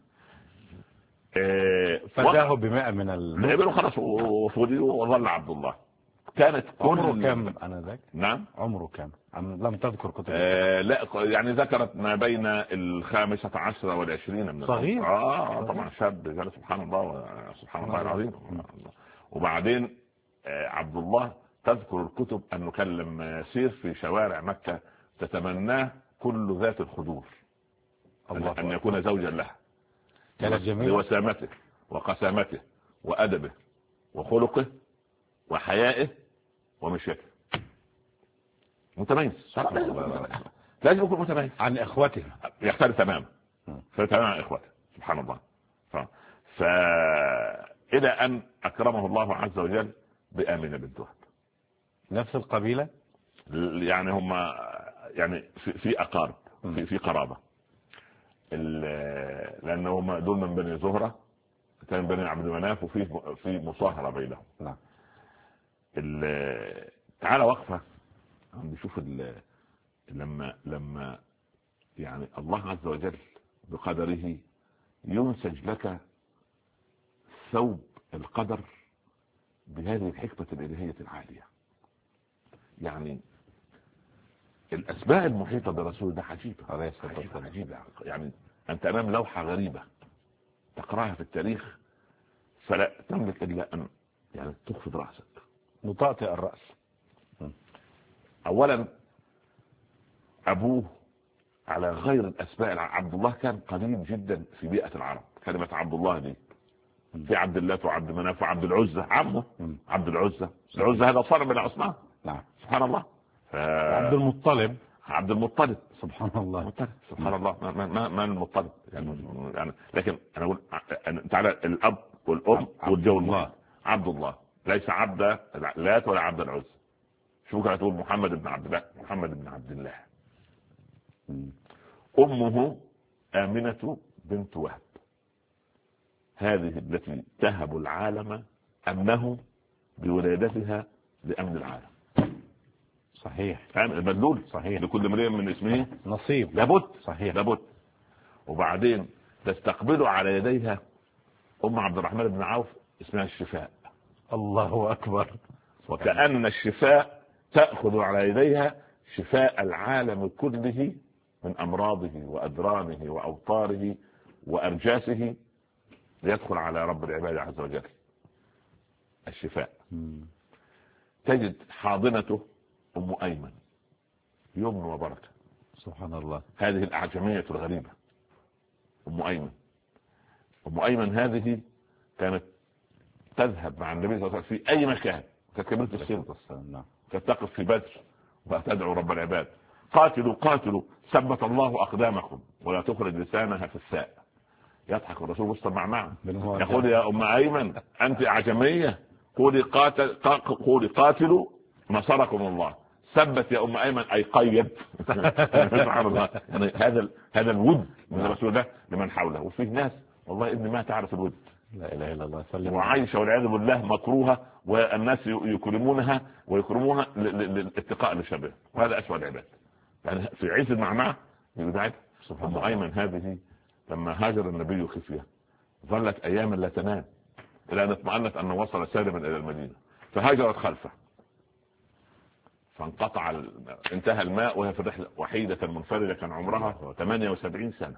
فداه ب100 من الابل خلاص وفودي، وظل عبد الله. كانت عمره كم انا ذاك؟ نعم، عمره كم؟ لم تذكر كتب لا يعني ذكرت ما بين 15 و20 من صغير. طبعا شاب، سبحان الله، سبحان الله العظيم. وبعدين عبد الله تذكر الكتب انه كان لما يسير في شوارع مكة تتمناه كل ذات الخدور ان يكون زوجا لها، كانت جميلة لوسامته وقسامته وادبه وخلقه وحيائه ومشيته. متميز، لازم يكون متميز عن اخوته، يختلف تماما عن اخوته، سبحان الله. فإلى ان اكرمه الله عز وجل بآمنة بنت وهب. نفس القبيلة يعني هم يعني في اقارب، في قرابة، لانه هم دول من بني زهرة، كان بني عبد مناف، وفي مصاهرة بينهم. نعم. تعالى وقفة نشوف لما يعني الله عز وجل بقدره ينسج لك ثوب القدر بهذه الحكمة الإلهية العالية. يعني الأسماء المحيطة برسول ده عجيبة. يعني أنت أمام لوحة غريبة تقرأها في التاريخ فلا تملك إلا أن يعني تخفض رأسك، مطأطئ الرأس. أولا أبوه على غير الأسماء. عبد الله كان قليل جدا في بيئة العرب. كلمة عبد الله دي في عبد الله وعبد مناف وعبد العزة، عمه عبد العزة. العزة هذا صنم من الأصنام. نعم، سبحان الله. عبد المطلب، عبد المطلب، سبحان الله، سبحان الله. ما المطلب يعني لكن انا اقول تعالى الاب والام والجو. عبد الله ليس عبد اللات ولا عبد العزى. شو كانت تقول محمد بن عبد الله، محمد بن عبد الله. امه آمنة بنت وهب، هذه التي تهب العالم امنه بولادتها لامن العالم. صحيح، المدلول صحيح، لكل امرئ من اسمه نصيب، لابد. صحيح، لابد. وبعدين تستقبل على يديها ام عبد الرحمن بن عوف اسمها الشفاء. الله اكبر. وكأن الشفاء تأخذ على يديها شفاء العالم كله من امراضه وادرانه واوطاره وارجاسه، ليدخل على رب العباد عز وجل الشفاء. تجد حاضنته ام ايمن، يمن وبركه. سبحان الله. هذه الاعجميه الغريبه ام ايمن. ام ايمن هذه كانت تذهب مع النبي صلى الله عليه وسلم في اي مكان. كانت كبيرة السن، كانت تقف في بدر وتدعو رب العباد: قاتلوا قاتلوا ثبت الله اقدامكم، ولا تخرج لسانها في الساء. يضحك الرسول وسط معه يقول: يا ام ايمن انت اعجميه، قولي قاتلوا نصركم الله. ثبت يا ام ايمن اي قيد. سبحان الله. يعني هذا الود من الرسول ده لمن حوله. وفي ناس والله ابني ما تعرف الود، لا اله الا الله، سلم. وعايشه والعياذ بالله مكروهه، والناس يكرمونها ويكرمونها للاتقاء لشبه، وهذا اسوأ العباد. يعني في عز المعمعة يبعد. ام ايمن هذه لما هاجر النبي خفيه ظلت اياما لا تنام الى ان اطمأنت انه وصل سالما الى المدينه، فهاجرت خلفه، فانقطع انتهى الماء وهي في الرحله وحيده منفرده، كان عمرها 78 سنه،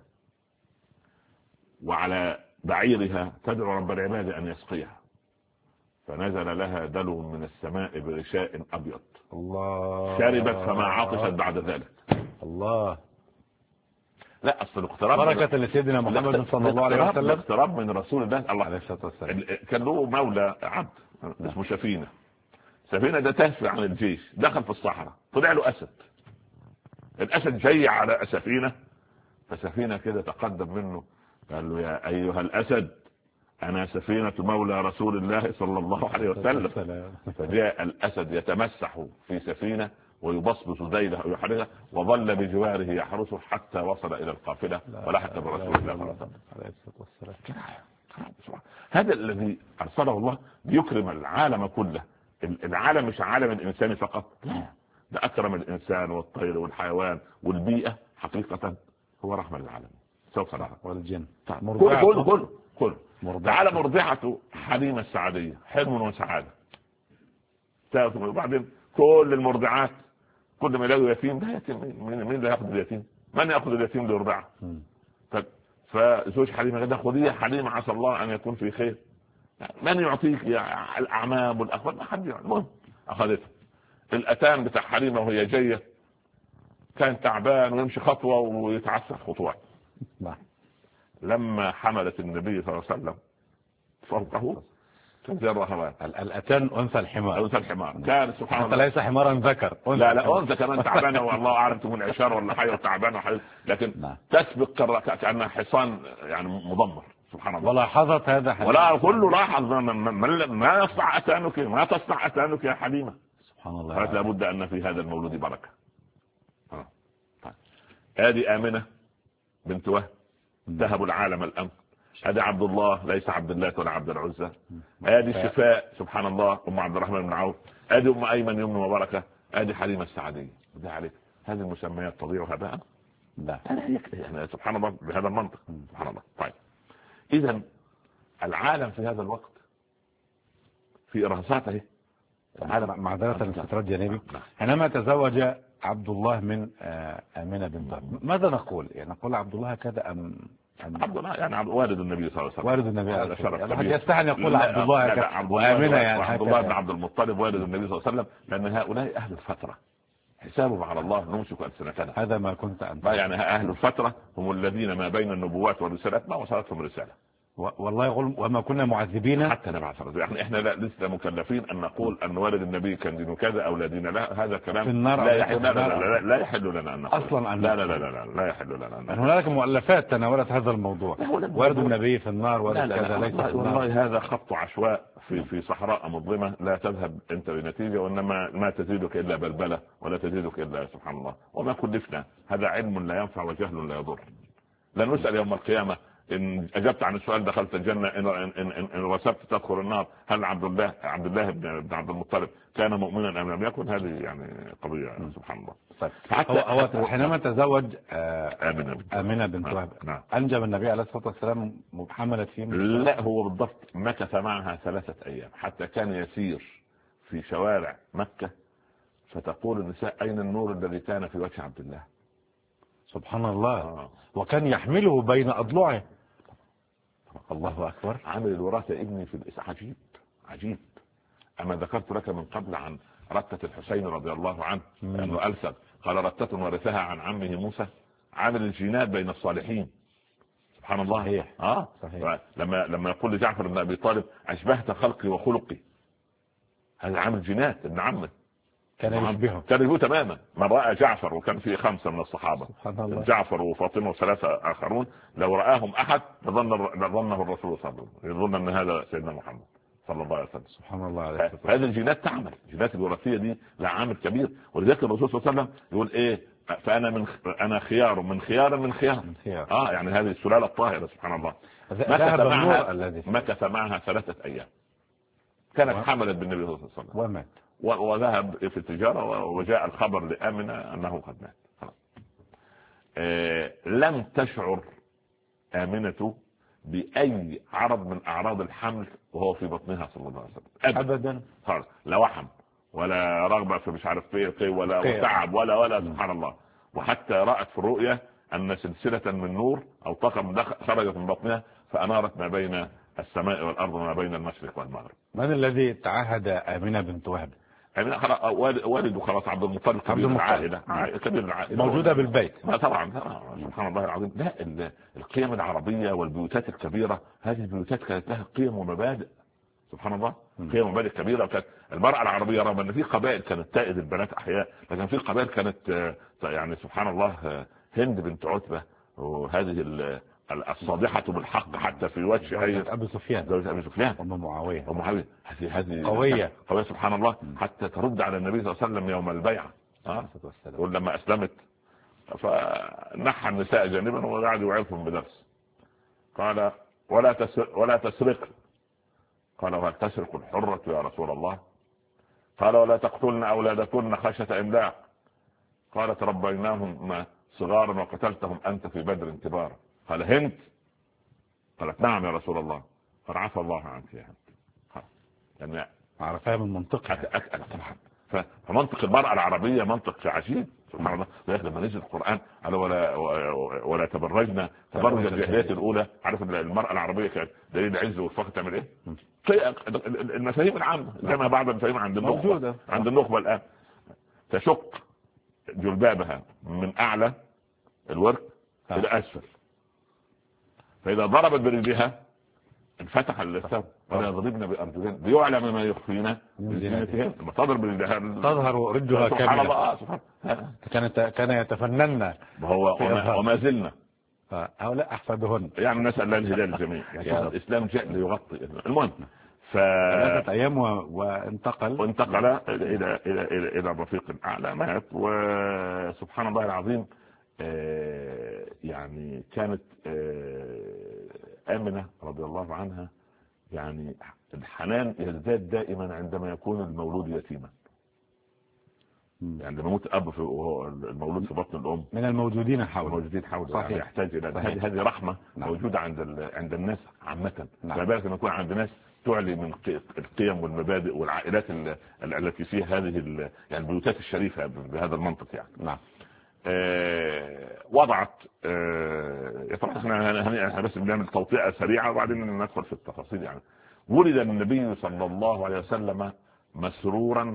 وعلى بعيرها تدعو رب العباد ان يسقيها، فنزل لها دلو من السماء برشاء ابيض. الله. شربت فما عطشت بعد ذلك. الله. لا اصل الاقتراب بركة لسيدنا محمد صلى الله عليه وسلم، الاقتراب من رسول الله عليه الصلاة والسلام. كان له مولى عبد اسمه سفينة. سفينة ده تهفي عن الجيش، دخل في الصحراء، طلع له اسد الاسد جاي على سفينه، فسفينه كده تقدم منه قال له يا ايها الاسد انا سفينه مولى رسول الله صلى الله عليه وسلم. فجاء الاسد يتمسح في سفينه ويبصبص ذيله ويحركها، وظل بجواره يحرسه حتى وصل الى القافله ولحق برسول الله صلى الله عليه وسلم. هذا الذي ارسله الله ليكرم العالم كله. العالم مش عالم الانسان فقط، لا، ده اكرم الانسان والطير والحيوان والبيئه حقيقه، هو رحمه للعالم. سوف نرى والجن كل تعالى مرضعته حليمه السعديه، حلم وسعاده. وبعدين كل المرضعات كل ما يلاقوا يتيم، ده يتيم، مين اللي ياخذ اليتيم؟ من ياخذ اليتيم ليرضعه؟ فزوج حليمه قال خذيه حليمه عسى الله ان يكون في خير. من يعطيك يا الاعمام والاخوات؟ ما حد. المهم اخذته. الاتان بتاع حليمه وهي جايه كان تعبان ويمشي خطوه ويتعسر خطوات. لما حملت النبي صلى الله عليه وسلم فوقه تنزل الرهوات. الاتان انثى الحمار. انثى الحمار كان سبحان الله، ليس حمارا ذكر. لا انثى كمان تعبانه والله اعلم تكون عشار ولا حاجه وتعبانه، لكن تسبق كانها حصان يعني مدمر. سبحان الله. ولاحظت هذا ولا كله لاحظ ما يصنع اتانك، ما تصنع اتانك يا حليمه. سبحان الله. قالت لابد ان في هذا المولود بركه. طيب هذه امنه بنت وهب ذهبوا العالم الامن. هذا عبد الله ليس عبد الله ولا عبد العزى. هذه الشفاء سبحان الله ام عبد الرحمن بن عوف. هذه ام ايمن يمن وبركه. هذه حليمه السعديه. ده عليك هذه المسميات تضيع هباء؟ لا يعني سبحان الله بهذا المنطق. سبحان الله. طيب اذا العالم في هذا الوقت في ارهاصاته. العالم معذره الاستطراد جانبي. حينما تزوج عبد الله من آمنة بنت وهب ماذا نقول؟ يعني نقول عبد الله كذا ام عبد الله يعني والد النبي صلى الله عليه وسلم. والد النبي عليه الصلاه والسلام. يستحي ان يقول عبد الله وآمنة يعني عبد الله بن عبد المطلب والد النبي صلى الله عليه وسلم، لان هؤلاء اهل الفتره حسابهم على الله نمسك ألسنتنا. هذا ما كنت أنت. يعني أهل الفترة هم الذين ما بين النبوات والرسالات ما وصلتهم رسالة. والله يقول وما كنا معذبين حتى نبعث رسولا. يعني احنا لسه مكلفين ان نقول ان والد النبي كان دين كذا او لا دين له، هذا كلام في النار لا يحل لنا ان نقول اصلا. لا يحل لنا ان نقول. هناك مؤلفات تناولت هذا الموضوع. والد النبي في النار والد كذا ليس في النار. والله هذا خط عشواء في صحراء مظلمه لا تذهب انت بنتيجه، وانما ما تزيدك الا بلبله ولا تزيدك الا سبحان الله. وما كلفنا، هذا علم لا ينفع وجهل لا يضر. لن نسال يوم القيامه إن أجبت عن السؤال دخلت الجنة، إن رسبت تدخل النار. هل عبد الله بن عبد المطلب كان مؤمنا أم لم يكن؟ هذه يعني قضية سبحان الله. هو حينما تزوج آمنة بنت وهب أنجب النبي عليه الصلاة والسلام حملت فيه؟ لا هو بالضبط مكث معها 3 أيام، حتى كان يسير في شوارع مكة فتقول النساء أين النور الذي كان في وجه عبد الله؟ سبحان الله. وكان يحمله بين أضلعه. الله أكبر. عامل الوراثة ابني في عجيب عجيب. أما ذكرت لك من قبل عن رتة الحسين رضي الله عنه أنه ألسب قال رتة ورثها عن عمه موسى. عامل الجينات بين الصالحين سبحان الله. صحيح. صحيح. لما يقول لجعفر بن أبي طالب أشبهت خلقي وخلقي، هذا عامل جينات ابن عمه كان يشبهه تماما. من رأى جعفر وكان فيه 5 من الصحابة، جعفر وفاطمة و3 آخرون، لو رآهم أحد لظنه الرسول صلى الله عليه وسلم، يظن أن هذا سيدنا محمد صلى الله عليه وسلم. سبحان الله عليه وسلم. هذه الجينات تعمل، الجينات الوراثية دي لها عامل كبير. ولذلك الرسول صلى الله عليه وسلم يقول إيه؟ فأنا أنا خيار من خيار. يعني هذه السلالة الطاهرة سبحان الله. مكث معها 3 أيام. كانت حملت بالنبي صلى الله عليه وسلم ومات وذهب في التجارة، وجاء الخبر لآمنة أنه قد مات. لم تشعر آمنة بأي عرض من أعراض الحمل وهو في بطنها صلى الله عليه وسلم أبدا. لا وحم ولا رغبة في مش عارف فيه ولا تعب ولا سبحان الله. وحتى رأت في الرؤية أن سلسلة من نور أو طاقة خرجت من بطنها فأنارت ما بين السماء والأرض وما بين المشرق والمغرب. من الذي تعهد آمنة بنت وهب؟ والده خلاص عبد المطلب كبير العائلة موجودة بالبيت. طبعا سبحان الله العظيم. لا القيم العربية والبيوتات الكبيرة، هذه البيوتات كانت لها قيم ومبادئ سبحان الله. فيها مبادئ كبيره. وكانت المراه العربيه رغم ان في قبائل كانت تائد البنات احياء، لكن في قبائل كانت يعني سبحان الله، هند بنت عتبه وهذه الصادحه بالحق حتى في وجه ابي سفيان، زوجة ابي سفيان ام معاويه، هذه قويه سبحان الله، حتى ترد على النبي صلى الله عليه وسلم يوم البيعه. ولما اسلمت فنحى النساء جانبا وقعد يوعظهم بدرس. قال ولا تسرق. قال وهل تسرق الحرة يا رسول الله؟ قال ولا تقتلن أولادكن خشية إملاق. قالت ربيناهم صغارا وقتلتهم أنت في بدر كبارا. قال هند؟ قالت نعم يا رسول الله. قال عفى الله عنك يا هند. يعني عرفها من منطقها طبعا. فمنطق المرأة العربية منطق عجيب سبحان الله. لما نزل القرآن قال ولا تبرجنا تبرج الجاهلية الأولى. عارف المرأة العربية كانت دليل العز والفخر تعمل إيه؟ المفاهيم العامة زي ما بعض المفاهيم عند النخبة عند النخبة الآن تشق جلبابها من أعلى الورك إلى أسفل، فإذا ضربت برجلها انفتح اللسان ولا يضربن بأرجلهن ليعلم ما يخفين من زينتهن. لما تضرب برجلها تظهر رجلها كاملة. سبحان الله. كان يتفنن وما زلنا هؤلاء أحفادهن. يعني نسأل الله الهداية للجميع. يعني الإسلام جاء ليغطي. المهم 3 أيام وانتقل إلى الرفيق الأعلى مات. وسبحان الله العظيم يعني كانت آمنة رضي الله عنها يعني الحنان يزداد دائما عندما يكون المولود يتيما. يعني لما يموت اب وهو المولود في بطن الام من الموجودين حوله يعني يحتاج الى هذه رحمه موجوده عند الناس عامه. ما بالك لما يكون عند ناس تعلي من القيم والمبادئ والعائلات التي فيها هذه يعني البيوتات الشريفه بهذا المنطق يعني. نعم. وضعت طبعا احنا بس بنعمل توطئه سريعه وبعدين ندخل في التفاصيل. يعني ولد النبي صلى الله عليه وسلم مسرورا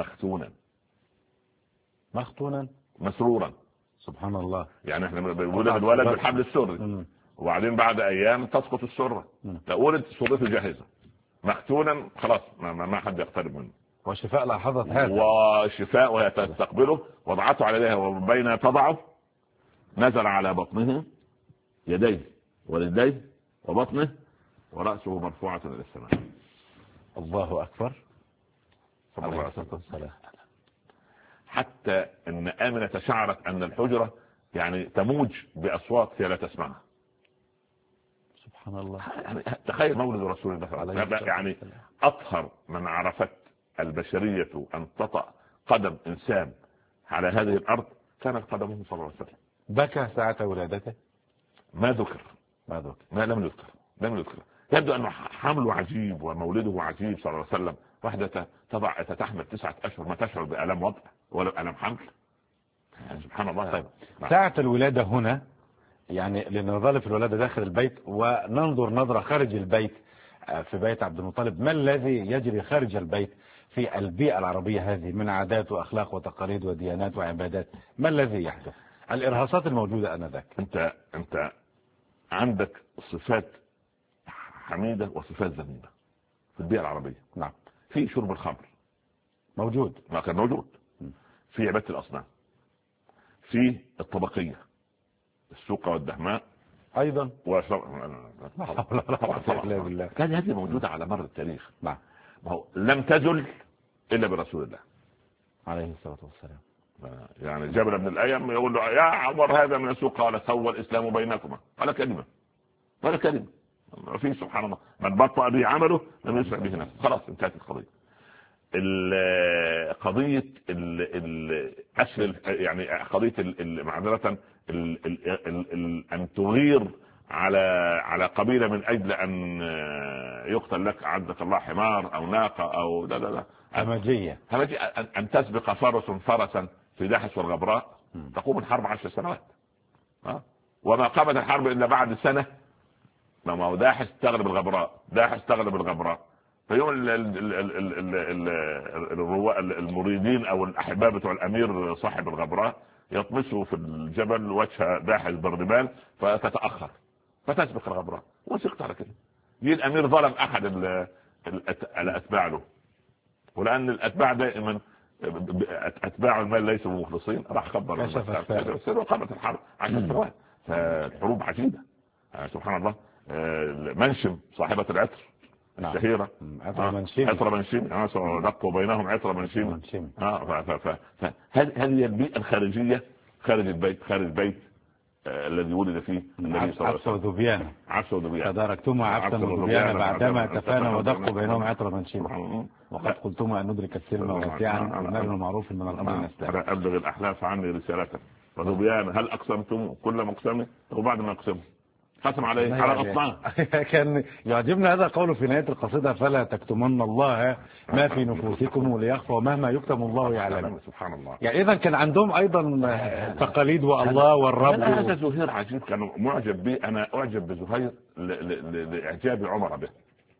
مسرورا سبحان الله. يعني احنا ولد الولد بالحبل السري وبعدين بعد ايام تسقط السره. لا ولد سرته جاهزه مختونا خلاص ما حد يقترب منه. وشفاء لاحظت هذا وشفاء وهي تستقبله وضعته على يديها وبين تضعه نزل على بطنه يديه ورجليه وبطنه ورأسه مرفوعة إلى السماء. الله أكبر. صلى الله عليه وسلم. حتى ان آمنة شعرت ان الحجرة يعني تموج بأصوات هي لا تسمعها. سبحان الله. يعني تخيل مولد رسول الله صلى الله عليه وسلم. يعني أطهر من عرفت البشرية أن تطأ قدم إنسان على هذه الأرض كانت قدمه صلى الله عليه وسلم. بكى ساعة ولادته؟ ما ذكر. لم يذكر. يبدو أنه حمله عجيب ومولده عجيب صلى الله عليه وسلم. واحدة تحمل 9 أشهر ما تشعر بألم وضع ولا ألم حمل. يعني سبحان الله. طيب ساعة الولادة هنا يعني لنظل في الولادة داخل البيت وننظر نظرة خارج البيت في بيت عبد المطلب. ما الذي يجري خارج البيت في البيئة العربية هذه من عادات وأخلاق وتقاليد وديانات وعبادات؟ ما الذي يحدث؟ الإرهاصات الموجودة آنذاك. أنت عندك صفات حميدة وصفات ذميمة في البيئة العربية. نعم. في شرب الخمر موجود. ما كان موجود. في عبادة الأصنام. في الطبقية السوقة والدهماء أيضا. كان هذه موجودة على مر التاريخ. نعم. لم تزل إلا برسول الله عليه الصلاة والسلام. يعني جابر بن الأيم يقول له يا عمر هذا من السوق. قال سوى الإسلام بينكما. قال كلمة في سبحان الله من بطأ به عمله لم يسرع به نفسه. خلاص انتهت القضية. قضية أسر يعني قضية معذرة أن تغير على قبيلة من أجل أن يقتل لك عبدك الله حمار أو ناقة أو لا همجية. أن تسبق فرسا في داحس والغبراء تقوم الحرب 10 سنوات. وما قامت الحرب إلا بعد سنة. ما هو داحس تغلب الغبراء. فيوم المريدين او الاحباب بتوع الامير صاحب الغبراء يطمسوا في الجبل وجه داحس بردبان فتتاخر فتسبق الغبراء. وثقت على كده. الامير ظلم احد الاتباع له، ولان الاتباع دائما اتباع المال ليسوا مخلصين، راح خبر وقامت الحرب 10 سنوات. فالحروب عجيبه سبحان الله. منشم صاحبه العطر الشهيره عطر منشم لقوا بينهم عطر منشم. هذه البيئه الخارجيه خارج البيت الذي ولد فيه النبي صلى الله عليه وسلم. عبس وذبيان تداركتما عبسا وذبيان بعدما تفانى ودقوا بينهم عطر منشم، وقد قلتما ان ندرك السلم واسعا ونهي المعروف من الامر نستحي. ابلغ الاحلاف عني رسالته وذبيان هل اقسمتم كل مقسم وبعد ما اقسموا قسم عليه على غصبان. كان يعجبنا هذا القول في نهايه القصيده: فلا تكتمن الله ما في نفوسكم ليخفى ومهما يكتم الله يعلم. سبحان الله. يعني اذا كان عندهم ايضا تقاليد والله والرب. هذا زهير عجيب، كان معجب به. انا اعجب بزهير لاعجاب عمر به.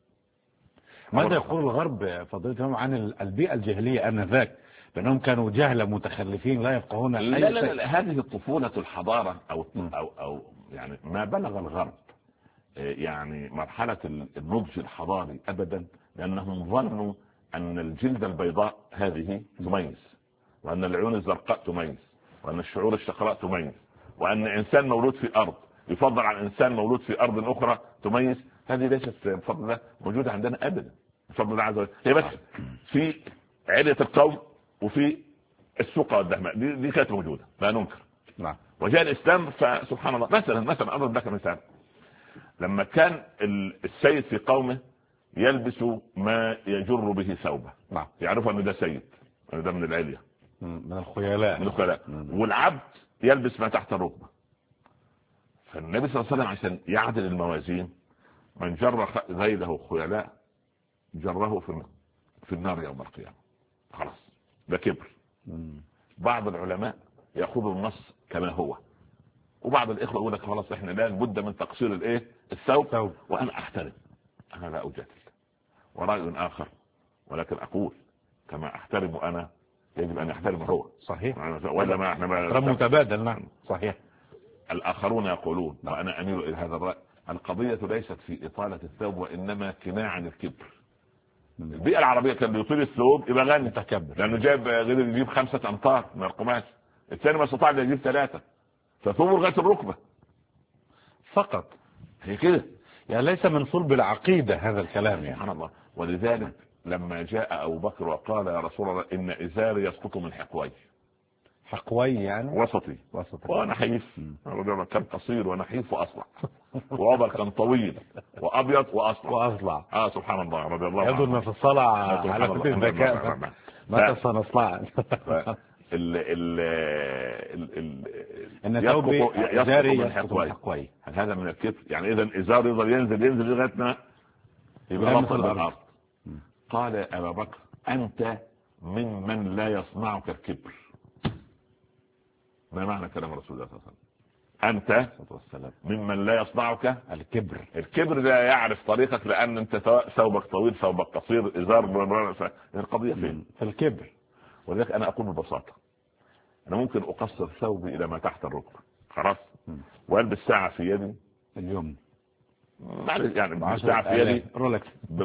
ماذا يقول الغرب فضيلتهم عن البيئه الجاهليه انذاك، بانهم كانوا جهله متخلفين لا يفقهون اي شيء؟ لا هذه الطفوله الحضاره او يعني ما بلغ الغرب يعني مرحله النضج الحضاري ابدا، لانهم ظنوا ان الجلد البيضاء هذه تميز، وان العيون الزرقاء تميز، وان الشعور الشقراء تميز، وان انسان مولود في ارض يفضل عن انسان مولود في ارض اخرى تميز. هذه ليست بفضل الله موجوده عندنا ابدا بفضل الله عز وجل. هي بس في علية القوم وفي السوق والدهماء دي كانت موجوده لا ننكر. نعم. وجاء الاسلام فسبحان الله. مثلا اضرب لك مثال. لما كان السيد في قومه يلبس ما يجر به ثوبه، نعم، يعرفوا ان ده سيد، ده من العليا، من الخيلاء، والعبد يلبس ما تحت الركبه. فالنبي صلى الله عليه وسلم عشان يعدل الموازين: من جر ذيله خيلاء جره في النار يوم القيامه. خلاص ده كبر. بعض العلماء ياخذوا النص كما هو، وبعض الاخوه يقول لك خلاص احنا لا بد من تقصير الثوب. وانا احترم، انا لا اجادل، وراي اخر، ولكن اقول كما احترم انا يجب ان يحترم هو. صحيح. ولا ما احنا متبادل. نعم صحيح. الاخرون يقولون وانا اميل الى هذا الراي: القضيه ليست في اطاله الثوب وانما كناية عن الكبر. البيئه العربيه كان يطيل الثوب يبقى غني متكبر، لانه جاب غير يجيب 5 أمتار من القماش، الثاني ما استطاع يجيب 3، فثوبه لغايه الركبه فقط. هي كده يعني ليس من صلب العقيده هذا الكلام يعني. سبحان الله. ولذلك لما جاء ابو بكر وقال: يا رسول الله ان ازاري يسقط من حقوي. حقوي يعني وسطي وانا حيف. كان قصير ونحيف واصلع، وابر كان طويل وابيض واصلع. سبحان الله رضي الله عنه. يظن في الصلاه على كل الذكاء متى سنصلع. ان ثوبي ازاري يسقط من حقوي. هذا من الكبر. يعني اذا ازار يظل ينزل لغايه ما يبقى وصل الارض. قال يا ابا بكر: انت ممن لا يصنعك الكبر. ما معنى كلام رسول الله صلى الله عليه وسلم؟ انت ممن لا يصنعك الكبر لا يعرف طريقك، لان انت ثوبك طويل ثوبك قصير ازار. القضيه فين؟ في الكبر. ولذلك انا اقول ببساطه: انا ممكن اقصر ثوبي الى ما تحت الركبه خلاص، والبس ساعه في يدي اليوم يعني ساعه في يدي رولكس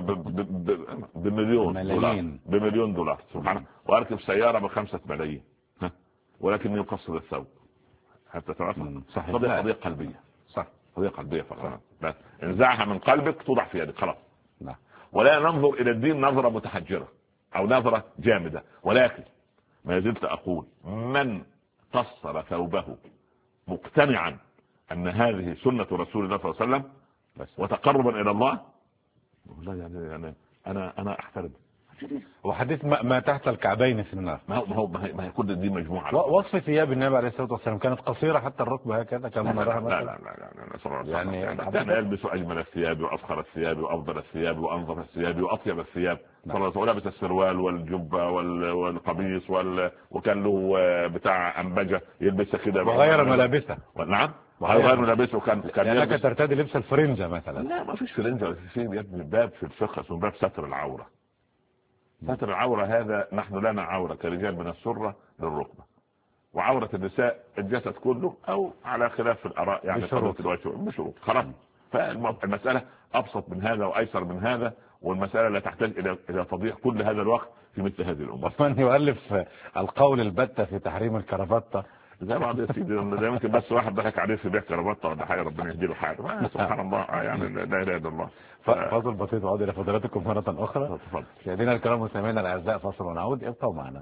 بمليون دولار سبحان الله، واركب سياره ب5 ملايين، ولكن يقصر الثوب حتى تعرف. صحيح. قضية قلبية. صح، قضية قلبية فقط. انزعها من قلبك توضع في يدك خلاص. ولا ننظر الى الدين نظرة متحجرة او نظرة جامدة، ولكن ما زلت اقول: من قصر ثوبه مقتنعا ان هذه سنة رسول الله صلى الله عليه وسلم وتقربا الى الله، لا يعني انا احترم. وحديث ما تحت الكعبين في النار. ما هي كل دي مجموعه. وصف ثياب النبي عليه الصلاه والسلام كانت قصيره حتى الركبه هكذا كما نراها مثلا. لا يعني كان يلبس اجمل الثياب وافخر الثياب وافضل الثياب وانظف الثياب واطيب الثياب. ولبس السروال والجبه والقميص وكان له بتاع انبجه يلبسها كده وغير ملابسه. نعم وغير ملابسه. كان لانك ترتدي لبس الفرنجه مثلا. لا ما فيش فرنجه، في باب في الفقه اسمه باب ستر العوره. ستر العورة هذا نحن لنا عورة كرجال من السرة للركبة، وعورة النساء الجسد كله، أو على خلاف في الآراء يعني بشروط خلاص. فالمسألة ابسط من هذا وايسر من هذا، والمسألة لا تحتاج الى تضييع كل هذا الوقت في مثل هذه الامور. ومن يؤلف القول البتة في تحريم الكرافتة زي بعض يا سيدي، ده يمكن بس واحد ضحك عليه في بيع كرافتة ولا حاجة، ربنا يهدي له حاله، سبحان الله يعني، لا اله الا الله. فاصل بسيط وعود الى فضلاتكم مرة اخرى. تفضل. مشاهدينا الكرام مستمعينا الاعزاء، فاصل ونعود، ابقوا معنا.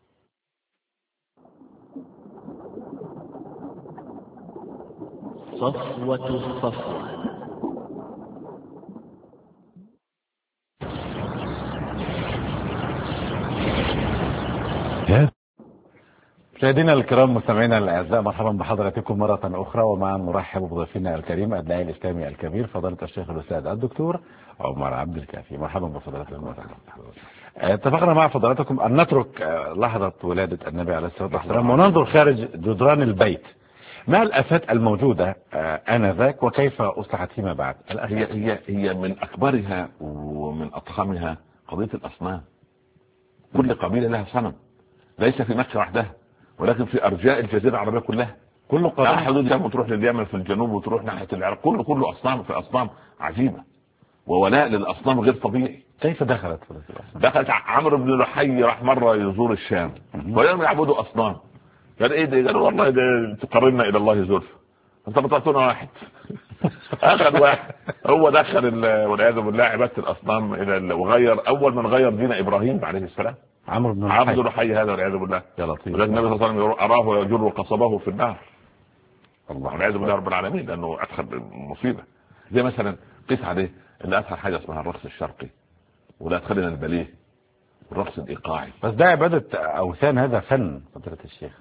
صفوة الصفوة. مشاهدينا الكرام مستمعينا الاعزاء، مرحبا بحضراتكم مرة اخرى، ومع مرحب بضيفنا الكريم الداعي الاسلامي الكبير فضيلة الشيخ الاستاذ الدكتور عمر عبد الكافي. مرحبا بفضلاتكم. اتفقنا مع فضلاتكم ان نترك لحظة ولادة النبي عليه الصلاة والسلام وننظر خارج جدران البيت، ما الآفات الموجودة آنذاك وكيف أصلحت فيما بعد؟ هي من أكبرها ومن أضخمها قضية الأصنام. كل قبيلة لها صنم، ليس في مكة وحدها ولكن في أرجاء الجزيرة العربية كلها. كل قبيلة حدود الشام وتروح لليمن في الجنوب وتروح ناحية العراق، كله أصنام في أصنام عجيبة، وولاء للأصنام غير طبيعي. كيف دخلت عمرو بن لحي راح مرة يزور الشام ولم يعبدوا أصنام. قال ايه ده؟ قالوا والله ده تقربنا الى الله زلفى. انت بتعطونا واحد. اخذ واحد هو دخل والعياذ بالله عباده الاصنام الى وغير اول من غير دين ابراهيم عليه السلام عمرو بن لحي هذا والعياذ بالله. يا لطيف. ولكن النبي صلى الله عليه وسلم اراه يجر قصبه في النار. الله والعياذ بالله رب العالمين، لانه ادخل مصيبه. زي مثلا قيس عليه اللي ادخل حاجه اسمها الرقص الشرقي، ولا ادخلنا الباليه والرقص الايقاعي. بس ده عباده اوثان، هذا فن فضيلة الشيخ.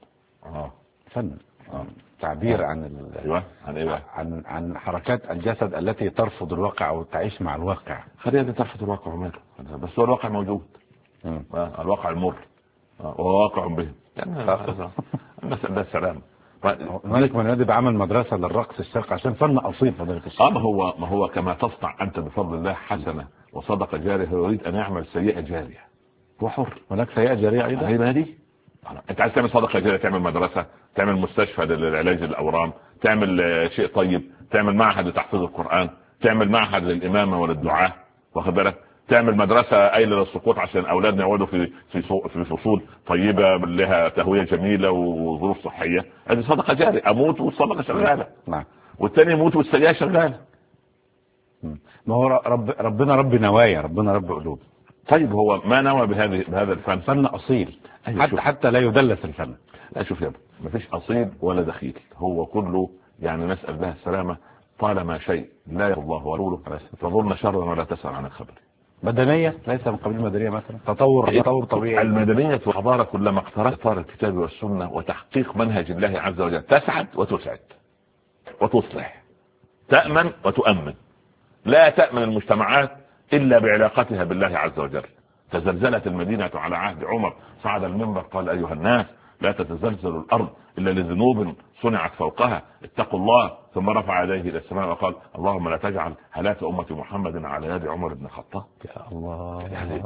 فن تعبير عن ايوه عن ايه؟ عن حركات الجسد التي ترفض الواقع او تعيش مع الواقع. خلينا ترفض الواقع وماله، بس هو الواقع موجود. الواقع المر وهو واقع به، يعني المسألة ده السلام. هناك من يجب عمل مدرسة للرقص الشرقي عشان فن اصيل فضيلة الشيخ. ما هو كما تصنع انت بفضل الله حسنة وصدقة جارية، هو يريد ان يعمل سيئة جارية، هو حر. هناك سيئة جارية ايضا. هي دي. انت عايز تعمل صدقه جاريه، تعمل مدرسه، تعمل مستشفى للعلاج الاورام، تعمل شيء طيب، تعمل معهد لتحفيظ القران، تعمل معهد للامامه وللدعاء، واخد بالك، تعمل مدرسه قايله للسقوط عشان اولادنا يقعدوا في فصول طيبه لها تهويه جميله وظروف صحيه. هذه صدقه جاريه، اموت والصدقه شغاله. نعم. والثاني يموت والسيئه شغاله. ما هو ربنا رب نوايا، ربنا رب قلوب. طيب هو ما نوى بهذا الفن؟ فن اصيل. حتى لا يدلس الفن. لا شوف يا ابني، مفيش اصيل ولا دخيل، هو كله يعني نسأل الله السلامة. طالما شيء لا يرضى الله ورسوله فظن شرا ولا تسأل عن الخبر. مدنية ليس من قبيل المدنية مثلا، تطور طبيعي. المدنية والحضارة كلما اقتربت اطار الكتاب والسنة وتحقيق منهج الله عز وجل تسعد وتسعد وتصلح، تأمن وتؤمن. لا تأمن المجتمعات إلا بعلاقتها بالله عز وجل. تزلزلت المدينة على عهد عمر، صعد المنبر قال أيها الناس لا تتزلزل الأرض إلا لذنوب صنعت فوقها، اتقوا الله. ثم رفع يديه إلى السماء وقال اللهم لا تجعل هلاك أمة محمد على يد عمر بن الخطاب. يا الله،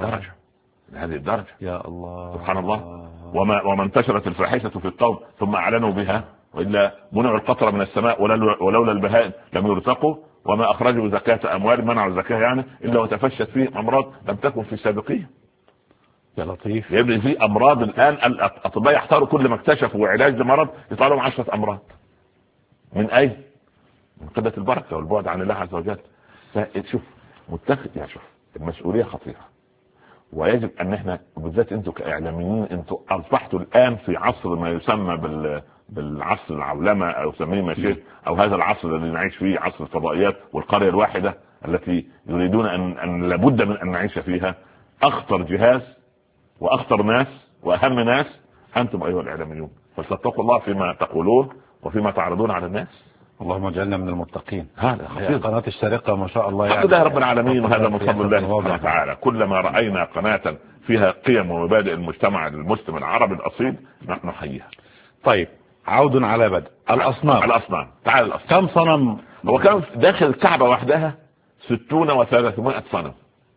هذه الدرجة يا الله، سبحان الله. وما انتشرت الفاحشة في القوم ثم أعلنوا بها، وإلا منعوا القطر من السماء ولولا البهائم لم يرزقوا، وما أخرجوا زكاة أموال، منعوا الزكاة يعني، إلا وتفشت فيه أمراض لم تكن في سابقين. يا لطيف. يبدأ في أمراض الآن الأطباء يحتاروا كل ما اكتشفوا علاج لمرض يطلع لهم 10 أمراض. من أي؟ من قلة البركة والبعد عن الله عز وجل. فشوف متخذ يعني، شوف المسؤولية خطيرة، ويجب أن احنا بالذات انتوا كإعلاميين انتوا أصبحتوا الآن في عصر ما يسمى بالعصر العولمة أو سميه ما شئت، أو هذا العصر الذي نعيش فيه عصر الفضائيات والقرية الواحدة التي يريدون أن لابد من أن نعيش فيها. أخطر جهاز وأخطر ناس وأهم ناس أنتم أيها الإعلاميون، فلتتقوا الله فيما تقولون وفيما تعرضون على الناس. اللهم اجعلنا من المتقين. هذا خطير. قناة الشرقة ما شاء الله الحمد لله رب العالمين، وهذا من فضل الله سبحانه وتعالى. كلما رأينا قناة فيها قيم ومبادئ المجتمع المسلم العربي الأصيل نحييها. طيب عود على بدء الأصنام. تعال الأصنام. كم صنم؟ هو كان داخل الكعبة وحدها 60 و300 صنم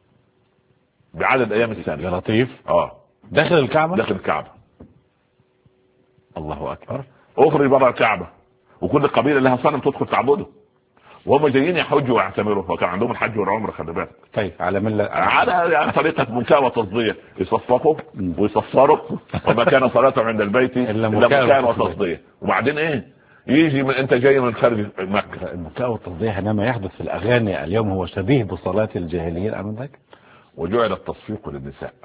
بعدد أيام السنة. يا لطيف. داخل الكعبة. الله أكبر. أخرج برا الكعبة، وكل قبيلة لها صنم تدخل تعبده. وهم جايين يحجوا ويعتمروا، وكان عندهم الحج والعمره خلي بالك. طيب على ملة على يعني طريقه بكاء وتصديه، يصفقوا ويصفروا وما كان صلاتهم عند البيت الا مكاء وتصديه. وبعدين ايه يجي انت جاي من خارج مكه. المكاء والتصديه حينما يحدث في الاغاني اليوم هو شبيه بصلاه الجاهليين عندك. وجعل التصفيق للنساء.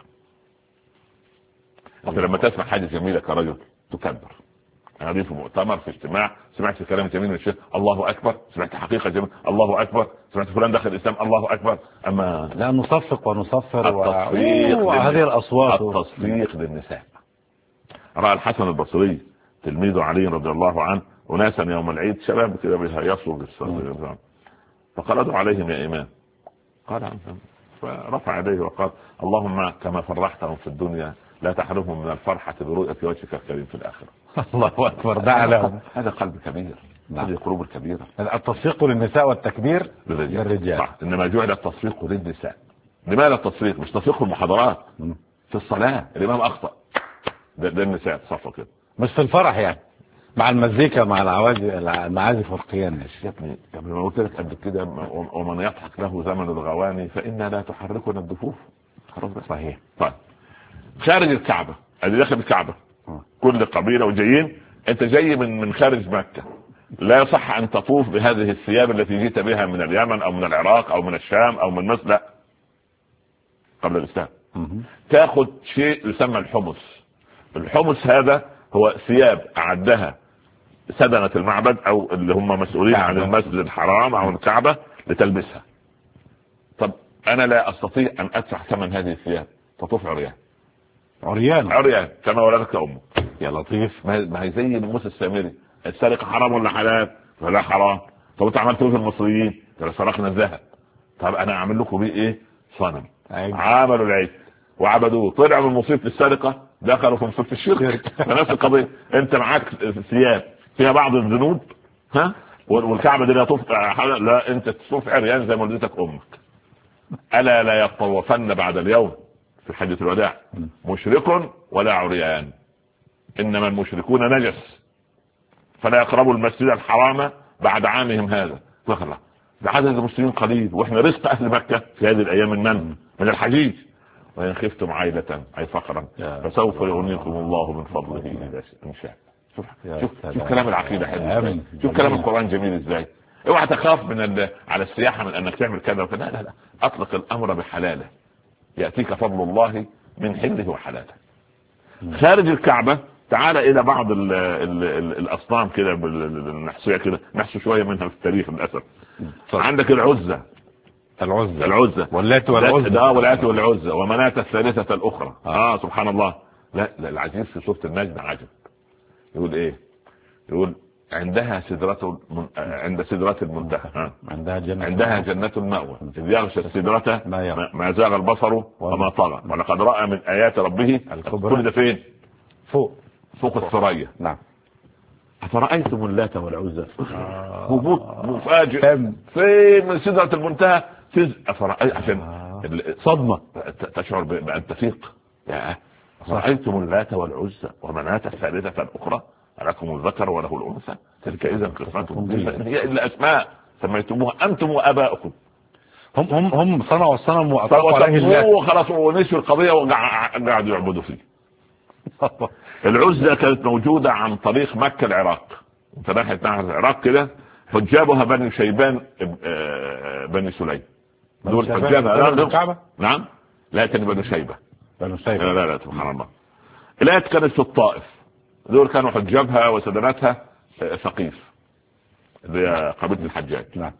انت لما تسمع حاجه جميله كرجل تكبر. انا في مؤتمر في اجتماع سمعت كلام جميل من الشيخ الله اكبر، سمعت حقيقه جميل الله اكبر، سمعت فلان دخل الاسلام الله اكبر. اما لا نصفق ونصفر وهذه الاصوات التصفيق للنساء. راى الحسن البصري تلميذ علي رضي الله عنه اناسا يوم العيد شباب كده بيهيصوا بالصلاه، فقال ادعو عليهم يا امام. قال فرفع يديه وقال اللهم كما فرحتهم في الدنيا لا تحرمهم من الفرحه برؤيه وجهك الكريم في الاخره. الله اكبر. دعا لهم. هذا قلب كبير. هذه قلوب الكبيره. التصفيق للنساء والتكبير للرجال. صح. انما جعل التصفيق للنساء. لماذا التصفيق؟ مش تصفيق المحاضرات في الصلاه الامام اخطا ده النساء تصفق كده، مش في الفرح يعني مع المزيكا مع المعازف والقيان. يا ابني قبل ما قلت لك قبل كده ومن يضحك له زمن الغواني فإنا لا تحركنا الدفوف. خلاص صحيح. طيب خارج الكعبة اللي داخل الكعبة كل قبيلة وجايين، انت جاي من خارج مكة، لا يصح ان تطوف بهذه الثياب التي جيت بها من اليمن او من العراق او من الشام او من مصر، لا قبل الاسلام. تاخذ شيء يسمى الحمص. الحمص هذا هو ثياب اعدها سدنة المعبد او اللي هم مسؤولين عن المسجد الحرام او الكعبة لتلبسها. طب انا لا استطيع ان ادفع ثمن هذه الثياب، تطوف عريان كما ولدك امك. يا لطيف. ما هي زي موسى السامري، السرقة حرام ولا حلال؟ ولا حرام. طب انت عملت ايه في المصريين؟ سرقنا الذهب. طب انا اعمل لكم بيه ايه؟ صنم. عملوا العيد وعبدوه، طلعوا من مصيبة السرقة دخلوا في مصيبة الشرك. نفس القضية، انت معاك ثياب فيها بعض الذنوب ها، والكعبة دي لا تطوف، لا انت تطوف عريان زي ما ولدتك امك. الا لا يطوفن بعد اليوم في حجة الوداع مشرك ولا عريان، انما المشركون نجس فلا يقربوا المسجد الحرام بعد عامهم هذا. فخلا عدد المسلمين قليل، واحنا رزق اهل مكة في هذه الايام من الحجيج. وان خفتم عائلة اي فقرا فسوف يغنيكم الله من فضله ان شاء. شوف كلام العقيدة حلو، شوف كلام القرآن جميل ازاي. اوعى تخاف على السياحة من انك تعمل كذا وكذا، لا اطلق الامر بحلاله، يأتيك فضل الله من حله وحلاله. خارج الكعبة تعال الى بعض الاصنام كده نحصيها كده، نحصي شوية منها في التاريخ للاسف. عندك العزة واللات والعزة ومناة الثالثة الاخرى. سبحان الله. لا العزيز في سورة النجم عجب، يقول ايه؟ يقول عند سدرة المنتهى عندها جنة المأوى إذ يغشى السدرة ما زاغ البصر وما طغى ولقد رأى من آيات ربه كل ده فين؟ فوق الثريا. نعم. أفرأيتم اللات والعزى؟ هبوط مفاجئ فين من سدرة المنتهى عشان صدمة تشعر بأن تفيق. أفرأيتم اللات والعزى ومناة الثالثة الأخرى لكم الذكر وله الأنثى تلك إذا قسمة هي إلا أسماء سميتموها أنتم وآباؤكم. هم صنعوا الصنم وأطلقوا عليه الله خلاص ونسوا القضية وقعدوا يعبدوا فيه. العزة كانت موجودة عن طريق مكة العراق، انت ناحية العراق كده حجابها بني شيبان بني سليم دول حجابها. نعم لا كان بني شيبة. لا سبحان الله. الآيات كانت في الطائف، دول كانوا حجابها وسدناتها ثقيف اللي هي قبيلة الحجاج. نعم.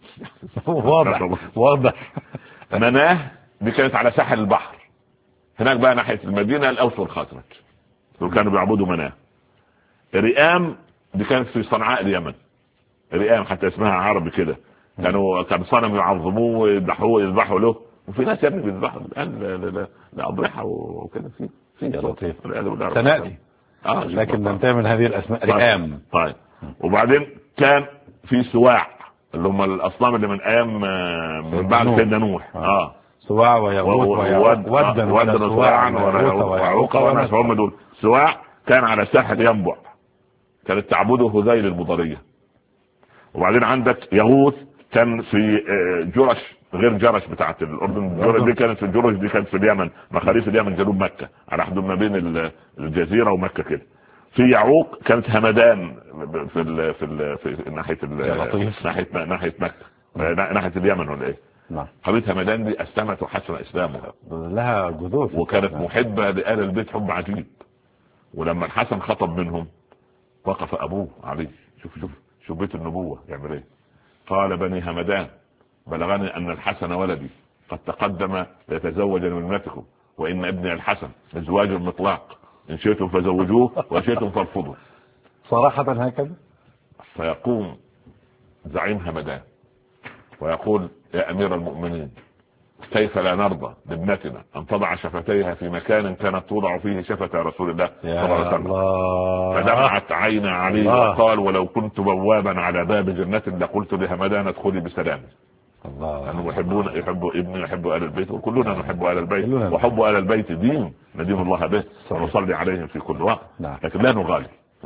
واضح. مناه دي كانت على ساحل البحر، هناك بقى ناحية المدينة الأوس والخزرج دول كانوا بيعبدوا مناه. رئام دي كانت في صنعاء اليمن، رئام حتى اسمها عربي كده، كان صنم يعظموه ويذبحوا له، وفي ناس يا ابني بيذبحوا الآن لأضرحة وكده في لطيف سنأتي. لكن ننتهي من هذه الأسماء. رئام. طيب وبعدين كان في سواع اللي هم الأصنام اللي من أيام من بعد سيدنا نوح. سواع ويغوث ودا وسواعا وعوقا وناس، هم دول. سواع كان على ساحل ينبع، كانت تعبده هذيل البضرية. وبعدين عندك يغوث كان في جرش غير جرش بتاعت الاردن. جرش دي كانت في الجرش دي كانت في اليمن، مخاريف اليمن جنوب مكه على حدود ما بين الجزيره ومكه كده. في يعوق كانت همدان في ناحيه مكه، ناحيه اليمن ولا ايه. قبيله همدان دي اسلمت وحسن اسلامها، لها جذور، وكانت محبه لآل البيت حب عجيب. ولما الحسن خطب منهم وقف ابوه علي، شوف بيت النبوه يعمل ايه. قال بني همدان بلغني ان الحسن ولدي قد تقدم ليتزوج من ابنتكم، وان ابني الحسن مزواج مطلق، ان شئتم فزوجوه وان شئتم فارفضوه. صراحه هكذا. فيقوم زعيم همدان ويقول يا امير المؤمنين كيف لا نرضى لابنتنا ان تضع شفتيها في مكان كانت توضع فيه شفة رسول الله صلى الله عليه وسلم. فدمعت عين علي وقال ولو كنت بوابا على باب جنة لقلت لهمدان ادخلي بسلام. الله. يحب ابني يحب آل البيت، وكلنا نحب آل البيت، وحب آل البيت دين ندين الله به ونصلي عليهم في كل وقت، لكن لا نغالي.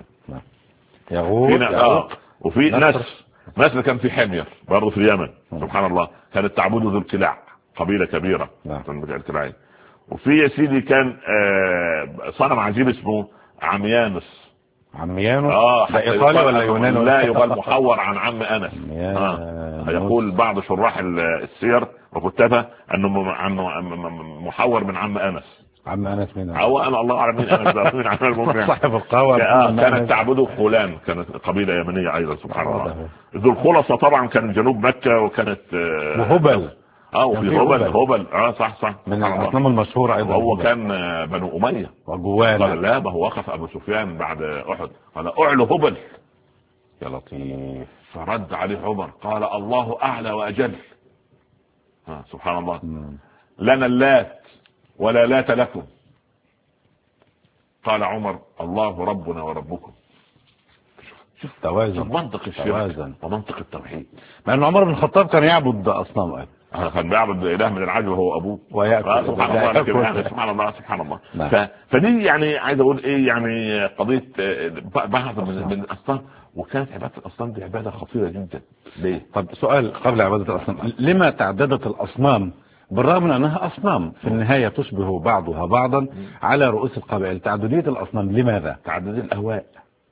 وفي ناس كان في حمير برضه في اليمن سبحان الله، كانت تعبد ذو الكلاع، قبيله كبيره من الكلاعين. وفي يا سيدي كان صنم عجيب اسمه عميانوس. ده ايطالي ولا يوناني؟ لا، يقال محور عن عم انس. يقول بعض شراح السير وكتابها انه محور من عم انس. عم انس مين؟ انا الله اعلم مين انس، مين عم صاحب القهوه. كانت تعبده خولان، كانت قبيله يمنيه ايضا سبحان الله. ذو الخلصه طبعا كان جنوب مكه، وكانت وهبل. وفي هبل صح من الاصنام المشهوره ايضا. وهو كان بنو اميه وجوان. قال لا، هو وقف ابو سفيان بعد احد قال اعلو هبل يا لطيف، فرد عليه عمر قال الله اعلى واجل. سبحان الله. لنا اللات ولا لات لكم. قال عمر الله ربنا وربكم. شوف توازن، منطق الشرك ومنطق التوحيد. مع ان عمر بن الخطاب كان يعبد اصنام ايضا، كان بيعبد اله من العجل وهو ابوه سبحان الله. فدي يعني عايز اقول ايه، يعني قضيه بعض من الاصنام، وكانت عباده الاصنام دي عباده خطيره جدا. ليه؟ طب سؤال قبل عباده الاصنام، لما تعددت الاصنام بالرغم من انها اصنام في النهايه تشبه بعضها بعضا على رؤوس القبائل؟ تعدديه الاصنام لماذا؟ تعدديه الاهواء.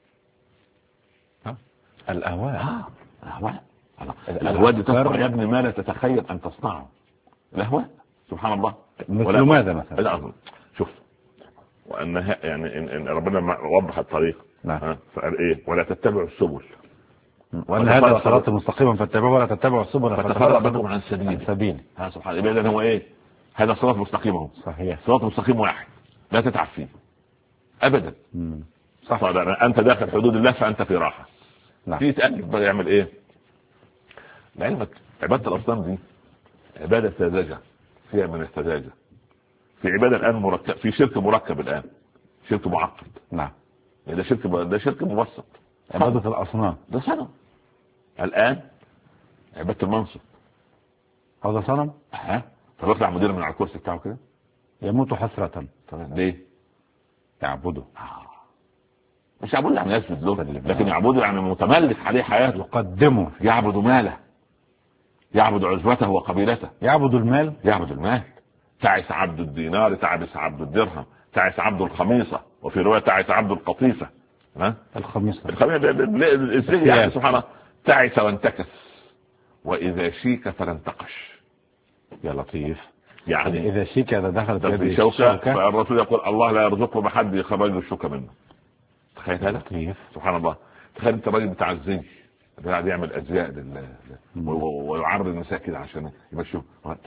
الأهواء دي تصنع يا ابني ما لا تتخيل أن تصنعه. الأهواء سبحان الله. مثل ماذا مثلا؟ شوف، وأنها يعني إن ربنا وضح الطريق فقال إيه ولا تتبعوا السبل، وأن هذا صراط مستقيما فاتبعوه ولا تتبعوا السبل فتفرق بكم عن سبيل. سبحان الله. إذن هو إيه؟ هذا صراط مستقيم اهو. صحيح. صراط مستقيم واحد لا تتعب فيه أبدا. صح. أنت داخل حدود الله فأنت في راحة. في تأكد بقى يعمل إيه؟ لعلمك عبادة الأصنام دي عبادة ساذجة، فيها من السذاجة. في عبادة الآن مركب، في شرك مركب الآن، شرك معقد. ده شرك مبسط. عبادة الأصنام ده صنم. الآن عبادة المنصب هذا صنم. فبيطلع مدير من على الكرسي بتاعه كده يموت حسرة. ليه؟ يعبده. مش يعبد يعني يسجد له، لكن يعبده يعني متملك عليه حياته، يقدمه، يعبد ماله، يعبد عزوته وقبيلته، يعبد المال. تعس عبد الدينار، تعس عبد الدرهم، تعس عبد الخميصة، وفي رواية تعس عبد القطيفة. الخميصة يعني سبحان الله. تعس وانتكس وإذا شيك فلانتقش. يا لطيف. يعني إذا شيك إذا دخلت في شوكة فالرسول يقول الله لا يرزقه بحد يخرج الشوكة منه. تخيل هذا سبحان الله. تخيل انت راجل بتاع الزي قاعد يعمل ازياء ويعرض النساء كده عشان يمشوا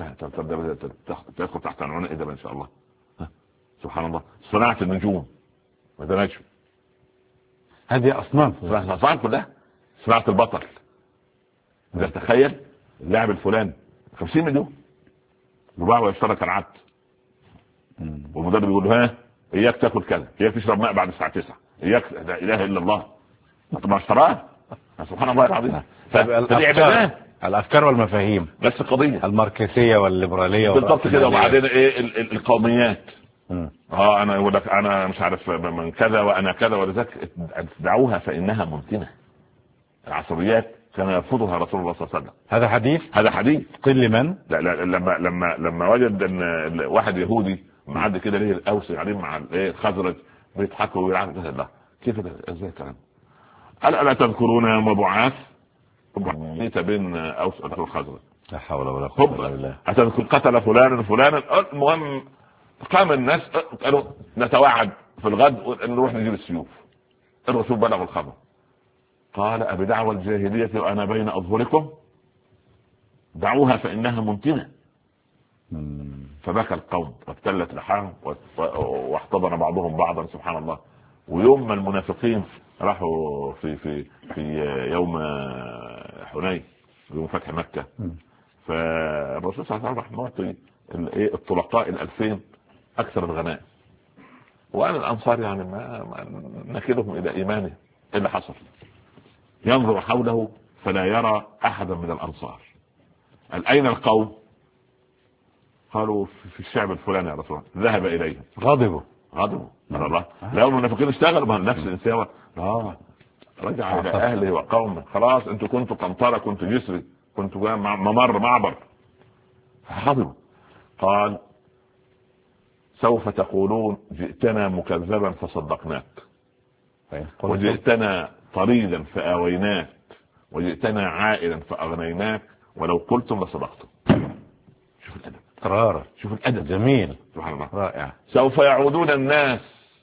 تدخل تحت عنوان ايه ده ان شاء الله. سبحان الله. صناعة النجوم وده نجم، هذه اصنام كلها. صناعة البطل، ده تخيل اللاعب الفلاني 50 مليون يباع ويشترك العبد، والمدرب يقول له اياك تاكل كذا، اياك تشرب ماء بعد الساعه 9، اياك لا اله الا الله. ما اشتراه. سبحان الله العظيم. الافكار والمفاهيم، بس قضيه الماركسيه والليبراليه بالضبط كده. وبعدين ايه القوميات. انا يقول لك انا مش عارف من كذا وانا كذا، ولذلك دعوها فانها ممتنه. العصبيات كان يرفضها رسول الله صلى الله عليه وسلم. هذا حديث قل لمن؟ لا لما وجد ان واحد يهودي معدي كده ليه الاوس عليه مع الخزرج بيضحكوا ويلعبوا، لا كيف ازاي الكلام؟ قال الا تذكرون يوم بعاث بين اوس والخزرج؟ لا حول ولا قوه الا بالله. أتذكر قتل فلانا. المهم قام الناس قالوا نتوعد في الغد ان نروح نجيب السيوف. الرسول بلغ الخبر قال أبدعوى الجاهلية وأنا بين أظهركم؟ دعوها فإنها منتنة. فبكى القوم وابتلت لحاهم واحتضن بعضهم بعضا سبحان الله. ويوم ما المنافقين راحوا في يوم حنين يوم فتح مكة، فالرسول صلى الله عليه وسلم معطي الطلقاء 2000 أكثر الغنائم، وأنا الأنصار يعني ما نكلهم إلى إيمانه. إيه اللي حصل؟ ينظر حوله فلا يرى أحدا من الأنصار. أين القوم؟ قالوا في الشعب الفلاني يا رسول الله. ذهب إليهم غضبوا من الله. لو المنافقين اشتغلوا مع نفس الانسان رجع إلى أهله وقومه. خلاص أنتوا كنتوا قنطرة، كنتوا جسري، كنتوا معبر. فغضبوا. قال سوف تقولون جئتنا مكذبا فصدقناك، وجئتنا طريدا فآويناك، وجئتنا عائلا فأغنيناك، ولو قلتم لصدقتم. شوف الأدب، قرار، شوف الأدب جميل سبحان الله، رائع. سوف يعودون الناس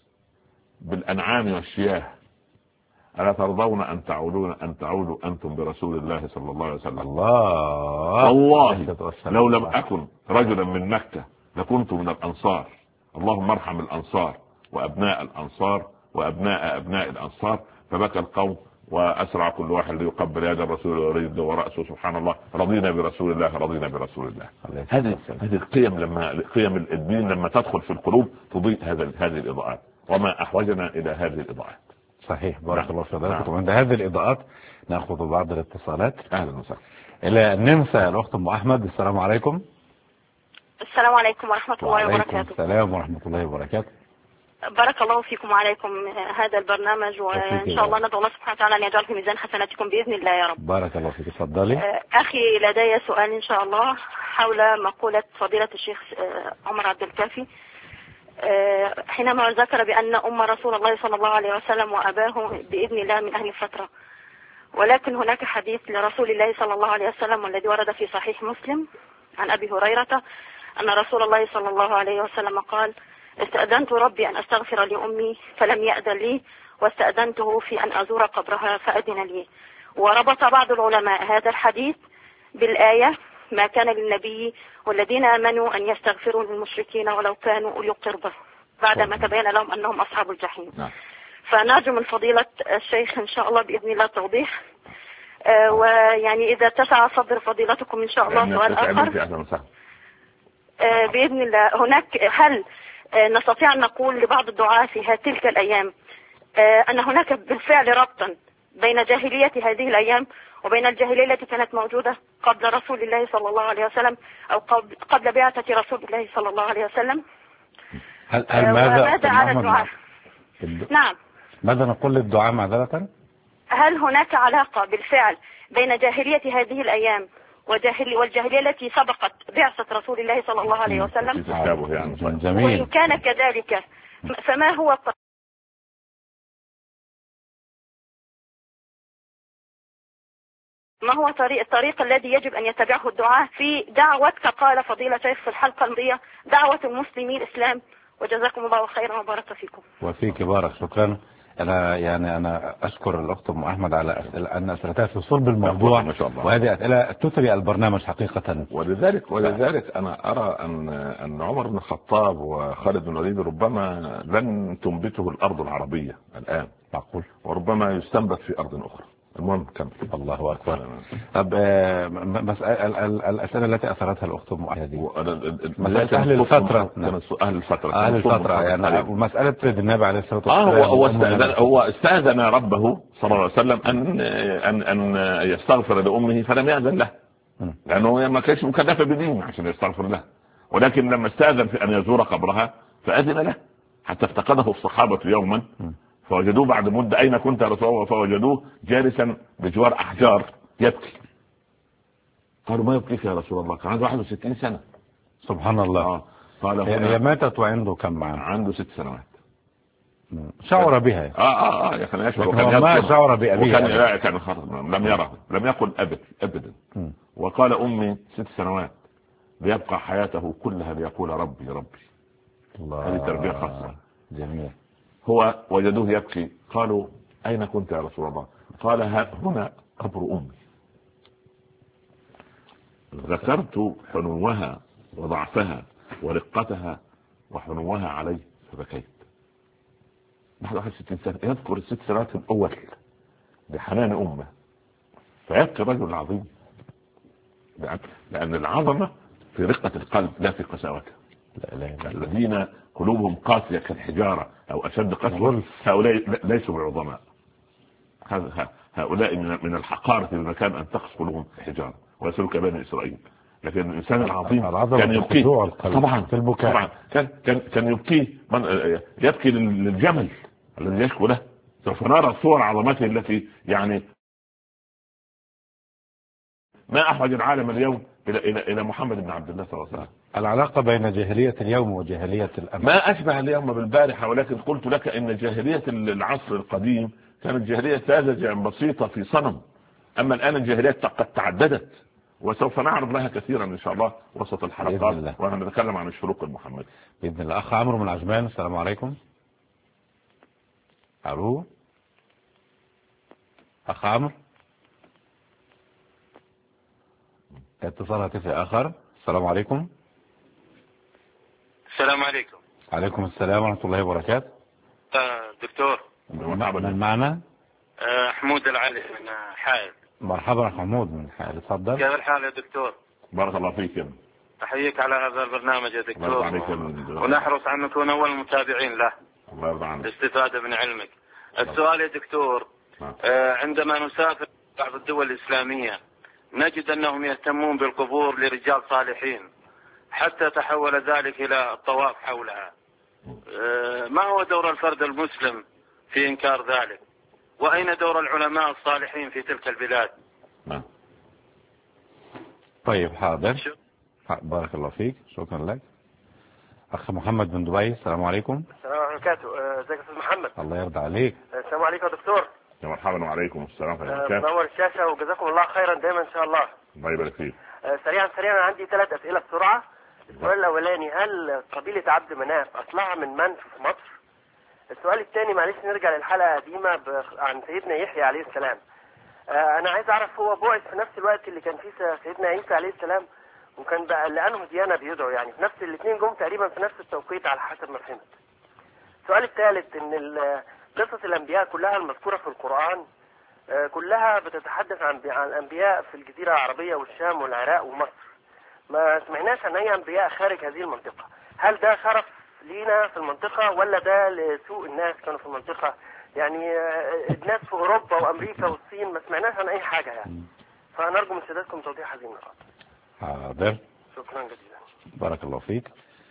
بالأنعام والشياه، ألا ترضون أن تعودوا أنتم برسول الله صلى الله عليه وسلم؟ الله والله لو لم أكن رجلا من مكة لكنت من الأنصار. اللهم ارحم الأنصار وأبناء الأنصار وأبناء أبناء الأنصار. فبكى القوم وأسرع كل واحد ليقبل يد الرسول ويريد ورأسه. سبحان الله، رضينا برسول الله، رضينا برسول الله. هذه القيم، لما قيم الدين لما تدخل في القلوب تضيء هذه الإضاءات، وما أحوجنا إلى هذه الإضاءات. صحيح، بارك الله في حضرتك. وعند هذه الإضاءات نأخذ بعض الاتصالات. أهلا وسهلا. إلى النمسا الأخت أم أحمد. السلام عليكم. السلام عليكم ورحمة الله وبركاته. وعليكم السلام ورحمة الله وبركاته. بارك الله فيكم وعليكم هذا البرنامج، وإن شاء الله ندعو الله سبحانه وتعالى أن يجعل في ميزان حسناتكم بإذن الله يا رب. بارك الله فيك، تفضلي. أخي لدي سؤال إن شاء الله حول مقولة فضيلة الشيخ عمر عبد الكافي حينما ذكر بأن أم رسول الله صلى الله عليه وسلم وأباه بإذن الله من أهل الفترة، ولكن هناك حديث لرسول الله صلى الله عليه وسلم والذي ورد في صحيح مسلم عن أبي هريرة أن رسول الله صلى الله عليه وسلم قال: استأذنت ربي أن أستغفر لأمي فلم يأذن لي، واستأذنته في أن أزور قبرها فأذن لي. وربط بعض العلماء هذا الحديث بالآية: ما كان للنبي والذين آمنوا أن يستغفروا للمشركين ولو كانوا أولي قربى بعدما تبين لهم أنهم أصحاب الجحيم. فنرجو من فضيلة الشيخ إن شاء الله بإذن الله توضيح، ويعني إذا اتسع صدر فضيلتكم إن شاء الله سؤال آخر بإذن الله. هل نستطيع أن نقول لبعض الدعاة في تلك الأيام أن هناك بالفعل ربطا بين جاهلية هذه الأيام وبين الجاهلية التي كانت موجودة قبل رسول الله صلى الله عليه وسلم أو قبل بعثة رسول الله صلى الله عليه وسلم؟ هل ماذا على الدعاء؟ نعم، ماذا نقول للدعاء معذرة؟ هل هناك علاقة بالفعل بين جاهلية هذه الأيام والجاهلية التي سبقت بعثة رسول الله صلى الله عليه وسلم؟ جميل. وإن كان كذلك فما هو الطريق الذي يجب أن يتبعه الدعاء في دعوة، كقال فضيلة شيخ في الحلقة الماضية، دعوة المسلمين الإسلام؟ وجزاكم الله خيرا وبارك فيكم. وفيك بارك، شكرا. أنا أشكر الأخت أم أحمد على أن أسئلتها في صلب الموضوع، وهذه أسئلة تثري البرنامج حقيقة. ولذلك أنا أرى أن عمر بن الخطاب وخالد بن الوليد ربما لن تنبته الأرض العربية الآن، معقول، وربما يستنبت في أرض أخرى. المهم كمل. الله أكبر. طب الأسئلة التي أثرتها الأخت أم أحمد مسألة أهل الفترة. أهل الفترة يعني ومسألة النبي عليه الصلاة والسلام. هو استأذن ربه صلى الله عليه وسلم أن يستغفر لأمه فلم يأذن له، لأنه ما كانش مكلف بدين عشان يستغفر له، ولكن لما استأذن في أن يزور قبرها فأذن له، حتى افتقده الصحابة يوما فوجدوه بعد مدة: أين كنت يا رسول الله؟ فوجدوه جالسا بجوار أحجار يبكي. قالوا ما يبكيك يا رسول الله؟ كان عنده 61 سنة. سبحان الله. قال هي ماتت وعنده كم معه؟ عنده 6 سنوات. شعر بها. يا كان يشعر. ما شعر بأبيها. كان لم يره، لم يقل أبدا. وقال أمي 6 سنوات ليبقى حياته كلها ليقول ربي ربي. هذه تربية خاصة. جميل. هو وجدوه يبكي، قالوا أين كنت يا رسول الله؟ قال هنا قبر أمي. ذكرت حنوها وضعفها ورقتها وحنوها علي فبكيت. بعد 61 سنة يذكر ال6 سنوات الأول بحنان أمه، فيبكي الرجل العظيم، لأن العظمة في رقة القلب لا في قساوته. الذين قلوبهم قاسية كالحجارة أو أشد قسوة هؤلاء ليسوا بعظماء. هؤلاء من الحقارة في المكان أن تقسو قلوبهم الحجارة ويسلك بني إسرائيل. لكن الإنسان العظيم كان يبكي طبعا في البكاء. طبعا كان يبكي للجمل الذي يشكو له. سوف نرى صور عظمته التي يعني ما أحوج العالم اليوم إلى محمد بن عبد الله صلى الله عليه وسلم. العلاقة بين جاهلية اليوم وجاهلية الأمس ما أشبه اليوم بالبارحة، ولكن قلت لك إن جاهلية العصر القديم كانت جاهلية ساذجة بسيطة في صنم، أما الآن الجاهلية قد تعددت، وسوف نعرض لها كثيرا إن شاء الله وسط الحلقات وأنا نتكلم عن الشروق المحمدي بإذن الله. أخ عمرو من عجمان، السلام عليكم. ألو أخ عمرو، اتصال هاتفي آخر. السلام عليكم. السلام عليكم. عليكم السلام ورحمة الله وبركاته. دكتور من معنا؟ حمود العلي من حائل. مرحبا أخ حمود من حائل، اتفضل. كيف الحال يا دكتور؟ بارك الله فيك. أحييك على هذا البرنامج يا دكتور، ونحرص أن نكون أول المتابعين له باستفادة من علمك. السؤال يا دكتور، عندما نسافر بعض الدول الإسلامية نجد أنهم يهتمون بالقبور لرجال صالحين حتى تحول ذلك إلى الطواف حولها. ما هو دور الفرد المسلم في إنكار ذلك؟ وأين دور العلماء الصالحين في تلك البلاد؟ طيب حاضر، بارك الله فيك، شكرا لك. أخ محمد من دبي، السلام عليكم. السلام عليكم ورحمة الله. ازيك يا أستاذ محمد؟ الله يرضى عليك. السلام عليكم يا دكتور. يا مرحبا وعليكم السلام ورحمة الله وبركاته. منور الشاشة وجزاكم الله خيرا دائما إن شاء الله. الله يبارك فيك. سريعا أنا عندي 3 أسئلة بسرعة. السؤال الأولاني، هل قبيلة عبد مناف أصلها من منف في مصر؟ السؤال الثاني، معلش نرجع للحلقة قديمة عن سيدنا يحيى عليه السلام. أنا عايز أعرف هو بعث في نفس الوقت اللي كان فيه سيدنا عيسى عليه السلام، وكان بقى لأنه ديانة بيدعو، يعني في نفس الاثنين جم تقريبا في نفس التوقيت على حسب ما فهمت. السؤال الثالث، إن قصص الأنبياء كلها المذكورة في القرآن كلها بتتحدث عن الأنبياء في الجزيرة العربية والشام والعراق ومصر، ما سمعناش عن أي أنبياء خارج هذه المنطقة. هل ده شرف لينا في المنطقة ولا ده لسوء الناس كانوا في المنطقة؟ يعني الناس في أوروبا وأمريكا والصين ما سمعناش عن أي حاجة يعني. فنرجو من سيادتكم توضيح هذه النقاط. حاضر، شكرا جزيلا. بارك الله فيك.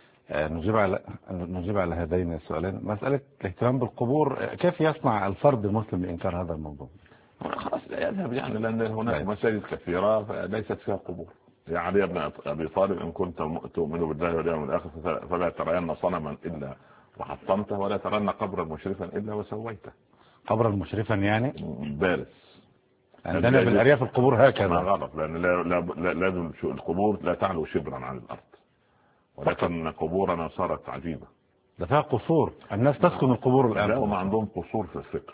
نجيب على هذين السؤالين. مسألة الاهتمام بالقبور، كيف يصنع الفرد المسلم لإنكار هذا الموضوع؟ خلاص لا يذهب، يعني لأن هناك مساجد كثيرة ليست فيها قبور. يا علي بن أبي طالب، إن كنت تؤمن بالله واليوم الآخر فلا ترين صنما إلا وحطمته ولا ترين قبرا مشرفا إلا وسويته. قبرا مشرفا يعني بارز. عندنا بالأرياف القبور هكذا. ما غلط، لأن لازم القبور لا تعلو شبرا عن الأرض، ولكن قبورنا صارت عجيبة. ده فيها قصور، الناس تسكن القبور الآن. لا، هم عندهم قصور في الفكر.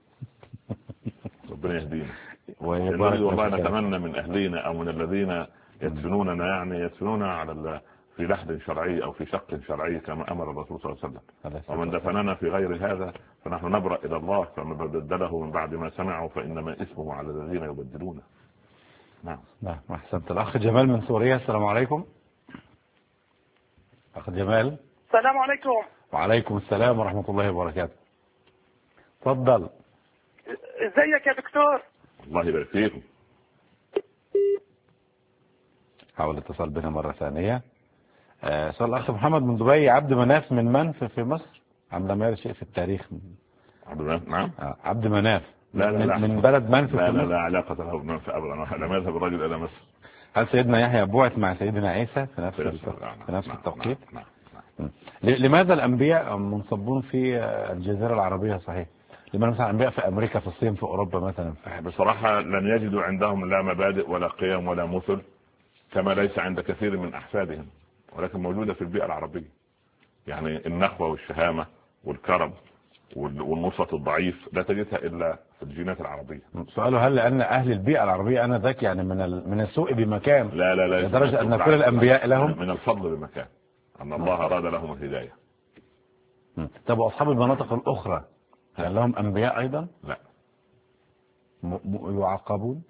ربنا يهدينا. والله نتمنى من أهلينا أو من الذين يدفنوننا، يعني يدفنون على في لحد شرعي أو في شق شرعي كما أمر الرسول صلى الله عليه وسلم. ومن دفننا في غير هذا فنحن نبرأ إلى الله، فمن بدله من بعد ما سمعوا فإنما اسمه على الذين يبدلونه. نعم. أحسنت. الأخ جمال من سوريا، السلام عليكم. أخ جمال. السلام عليكم. وعليكم السلام ورحمة الله وبركاته. تفضل. ازيك يا دكتور؟ الله يبارك فيكم. حاول الاتصال بنا مرة ثانية. سؤال الأخ محمد من دبي، عبد مناف من منف في مصر أم لم يرد شيء في التاريخ؟ عبد مناف، نعم. عبد مناف من بلد منف؟ لا علاقة له بمنف أبدا، لم يذهب الرجل إلى مصر. هل سيدنا يحيى بعث مع سيدنا عيسى في نفس التوقيت؟ لماذا الأنبياء منصبون في الجزيرة العربية صحيح؟ لماذا مثلا الأنبياء في أمريكا، في الصين، في أوروبا مثلا؟ بصراحة لن يجدوا عندهم لا مبادئ ولا قيم ولا مثل، كما ليس عند كثير من أحفادهم، ولكن موجودة في البيئة العربية. يعني النخوة والشهامة والكرم والنصرة الضعيف لا تجدها إلا في الجينات العربية. سؤاله هل لأن أهل البيئة العربية أنا ذاك يعني من السوء بمكان؟ لا لدرجة أن كل الأنبياء لهم من الفضل بمكان، أن الله أراد لهم الهداية. طب وأصحاب المناطق الأخرى كان لهم أنبياء أيضا؟ لا. يعاقبون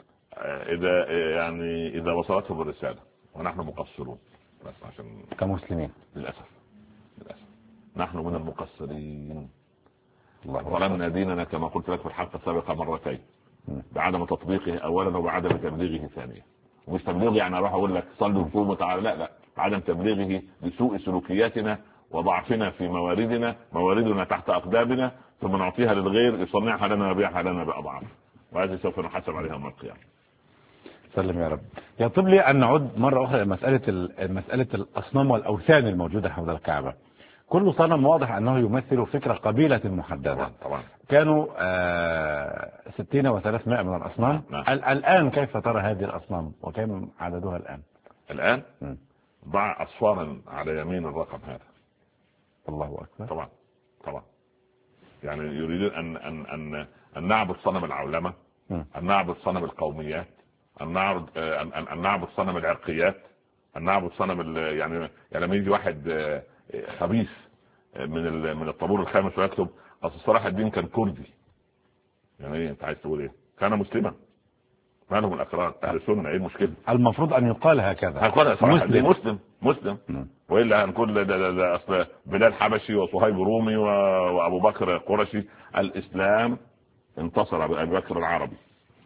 إذا وصلتهم الرسالة، ونحن مقصرون بس عشان كمسلمين للأسف نحن من المقصرين. ظلمنا ديننا كما قلت لك في الحلقة السابقة مرتين، بعدم تطبيقه أولا وبعدم تبليغه ثانيا. ومش تبليغ يعني اروح اقول لك صلوا وصوموا تعالى، لا، بعدم تبليغه بسوء سلوكياتنا وضعفنا في مواردنا تحت أقدامنا، ثم نعطيها للغير يصنعها لنا ويبيعها لنا بأضعاف، وهذه سوف نحاسب عليها يوم القيامة. سلم يا رب. يطلب لي أن نعود مرة أخرى مسألة الأصنام والأوثان الموجودة حول الكعبة. كل صنم واضح أنه يمثل فكرة قبيلة محددة. طبعا. كانوا 60 و300 من الأصنام. الآن كيف ترى هذه الأصنام وكم عددها الآن؟ ضع أصفارا على يمين الرقم هذا. الله أكبر. طبعا يعني يريدون أن نعبد صنم العولمة، أن نعبد صنم القوميات، أن نعبد صنم العرقيات، أن نعبد صنم يعني لما يجي واحد خبيث من الطابور الخامس ويكتب أصل صلاح الدين كان كردي، يعني ايه انت عايز تقول ايه؟ كان مسلما، ما لهم الأكراد أهل السنة، ايه المشكلة؟ المفروض أن يقال هكذا، مسلم. وإلا هنقول ده أصل بلال حبشي وصهيب رومي وأبو بكر قرشي. الإسلام انتصر بأبي بكر العربي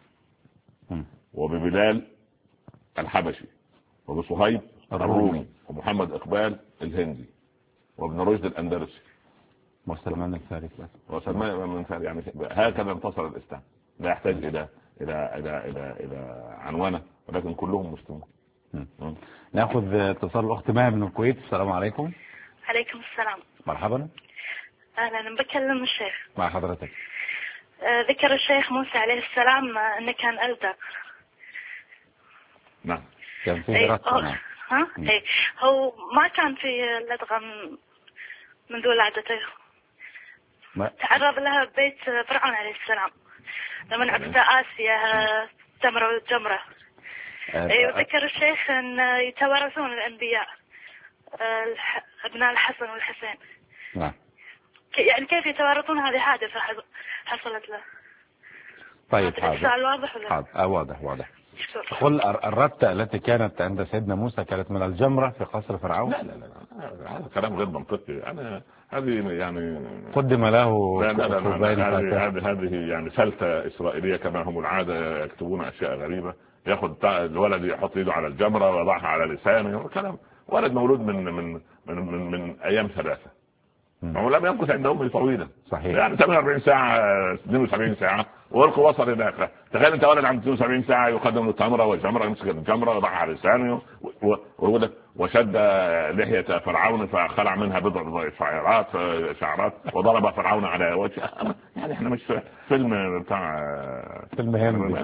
وببلال الحبشي وبصهيب الرومي ومحمد إقبال الهندي وابن رشد الأندلسي وسلمان الفارسي يعني هكذا انتصر الإسلام. لا يحتاج إلى عنوانه، ولكن كلهم مسلمون. ناخذ اتصال الأخت مها من الكويت. السلام عليكم. عليكم السلام. مرحبا. أهلا، بكلم الشيخ. مع حضرتك. ذكر الشيخ موسى عليه السلام أنه كان ألدغ. نعم. كان فيه رتب. اي هو ما كان في لدغة منذ ولادته. تعرض لها بيت فرعون عليه السلام لما عبد آسيا تمرة وجمرة. وذكر الشيخ أن يتوارثون الأنبياء ابناء الحسن والحسين. نعم. يعني كيف يتوارثون؟ هذه حادثة حصلت له. طيب حاضر. السؤال واضح ولا؟ حاضر. واضح. قل الرتة التي كانت عند سيدنا موسى كانت من الجمرة في قصر فرعون؟ لا هذا كلام غير منطقي. هذه يعني قدم له هذه يعني فلتة إسرائيلية كما هم العادة، يكتبون أشياء غريبة. ياخذ الولد يحط يده على الجمرة ويضعها على لسانه، كلام ولد مولود من أيام 3. هو لم يمكث عند أمه طويلا. صحيح. يعني 48 ساعة 72 ساعة والقوا وصل هناك. تخيل انت ولد عنده 72 ساعة يقدم له تمرة والجمرة، يمسك الجمرة ويضعها على لسانه وشد لحية فرعون فخلع منها بضع شعرات وضرب فرعون على وجهه. يعني احنا مش فيلم بتاع فيلم هندي.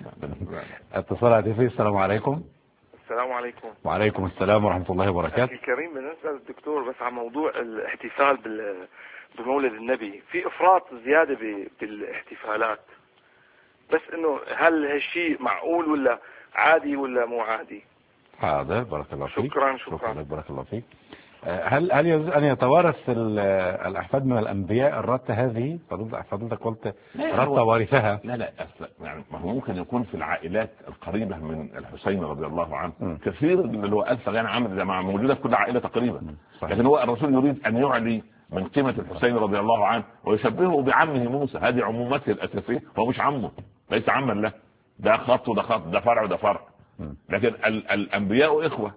اتصال هاتفي. السلام عليكم. السلام عليكم. وعليكم السلام ورحمة الله وبركاته. الكريم، بنسأل الدكتور بس عن موضوع الاحتفال بمولد النبي. في افراط زيادة بالاحتفالات، بس انه هل هالشيء معقول ولا عادي ولا مو عادي؟ حاضر، بارك الله فيك. شكرا. بارك الله فيك. هل يجوز أن يتوارث الأحفاد من الأنبياء الرتة هذه؟ فضلتك قلت رتة وارثها. لا يعني ما هو ممكن يكون في العائلات القريبة من الحسين رضي الله عنه كثير اللي هو ألف يعني عامل زي ما موجودة في كل عائلة تقريبا. لكن هو الرسول يريد أن يعلي من قيمة الحسين رضي الله عنه ويشبهه بعمه موسى. هذه عمومته الأساسية، هو مش عمه، ليس عما له، ده خط وده خط، ده فرع وده فرع. لكن الأنبياء إخوة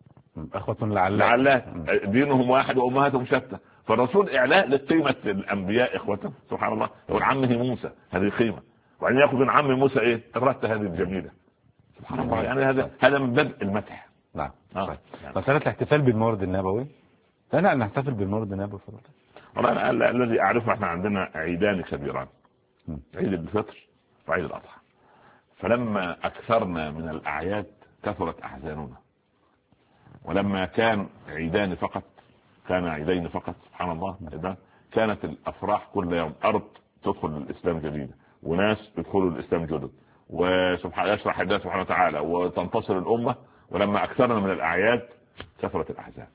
لعلات دينهم واحد وأمهاتهم شتى. فالرسول إعلاء لقيمة الأنبياء إخوته سبحان الله. يقول عمه موسى، هذه قيمة. وأن يأخذ من عم موسى إيه الرتة هذه الجميلة. سبحان الله. يعني هذا من بدء المدح. نعم. مسألة الاحتفال بالمولد النبوي، لا نحتفل بالمولد النبوي فضلا. والله الذي أعرفه احنا عندنا عيدان كبيران، عيد الفطر وعيد الأضحى. فلما أكثرنا من الأعياد كثرت أحزاننا، ولما كان عيدان فقط كان عيدين فقط سبحان الله كانت الأفراح كل يوم. أرض تدخل الإسلام جديدة وناس يدخلوا الإسلام جدد، وسبحان يشرح الله سبحانه وتعالى وتنتصر الأمة. ولما أكثرنا من الأعياد كثرت الأحزان.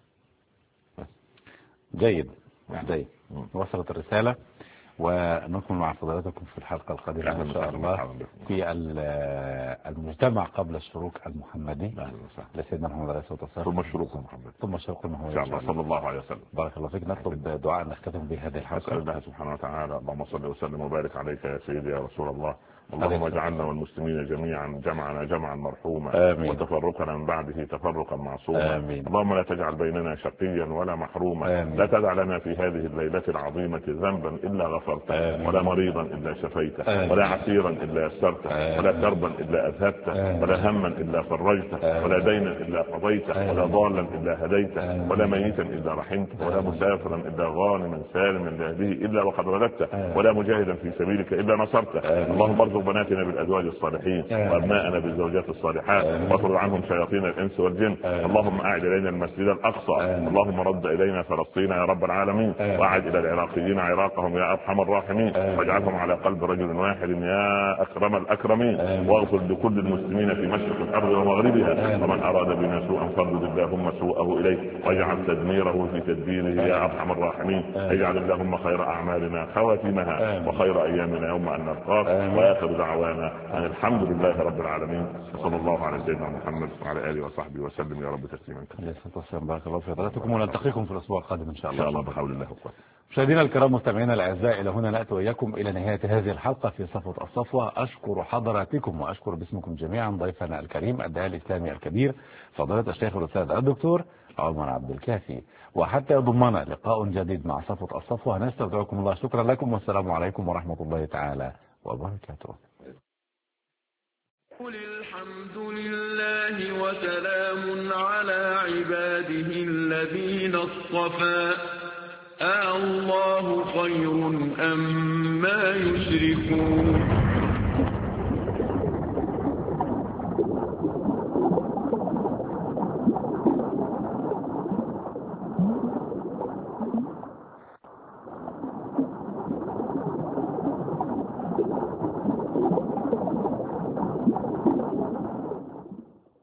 جيد. وصلت الرسالة، ونكمل مع فضلاتكم في الحلقة القادمة إن شاء الله في المجتمع قبل الشروق المحمدي لسيدنا محمد عليه الصلاة والسلام، ثم الشروق المحمدي، ثم الشروق المحمدي إن شاء الله صلى الله عليه وسلم. بارك الله فيك. نطلب دعاء نختتم بهذه الحلقة. أسأل الله سبحانه وتعالى اللهم صل وسلم وبارك عليك يا سيدي يا رسول الله. اللهم اجعلنا والمسلمين جميعا جمعنا جمعا مرحوما، وتفرقنا من بعده تفرقا معصوما. اللهم لا تجعل بيننا شقيا ولا محروما. لا تدع لنا في هذه الليلة العظيمة ذنبا إلا غفرته، ولا مريضا إلا شفيته، ولا عسيرا إلا يسرته، ولا كربا إلا أذهبته، ولا هما إلا فرجته، ولا دينا إلا قضيته، ولا ضالا إلا هديته، ولا ميتا إلا رحمته، ولا مسافرا إلا غانما سالما لأهله إلا وقد رددته، ولا مجاهدا في سبيلك إلا نصرته. اللهم ارزق بناتنا بالأزواج الصالحين وأبناءنا بالزوجات الصالحات، واطرد عنهم شياطين الإنس والجن. اللهم أعد إلينا المسجد الأقصى، اللهم رد إلينا فلسطين يا رب العالمين، وأعد إلى العراقيين عراقهم يا أرحم الراحمين، واجعلهم على قلب رجل واحد يا أكرم الأكرمين، واغفر لكل المسلمين في مشرق الأرض ومغربها، ومن أراد بنا سوءا فردد اللهم سوءه إليه، واجعل تدميره في تدبيره يا أرحم الراحمين. اجعل اللهم خير أعمالنا خواتمها، وخير أيامنا يوم أن نلقاك، وآخر دعوانا أن الحمد لله رب العالمين، صلى الله على سيدنا محمد وعلى آله وصحبه وسلم يا رب تسليما كثيرا. بارك الله في حضراتكم، ونلتقيكم في الأسبوع القادم إن شاء الله بحول الله وقوته. مشاهدينا الكرام مستمعينا الأعزاء، إلى هنا نأتي وإياكم إلى نهاية هذه الحلقة في صفوة الصفوة. أشكر حضراتكم وأشكر باسمكم جميعا ضيفنا الكريم الداعية الإسلامي الكبير فضيلة الشيخ الأستاذ الدكتور عمر عبد الكافي. وحتى يضمنا لقاء جديد مع صفوة الصفوة نستودعكم الله. شكرا لكم والسلام عليكم ورحمة الله تعالى وبركاته. قل الحمد لله وسلام على عباده الذين اصطفى، الله خير أم ما يشركون.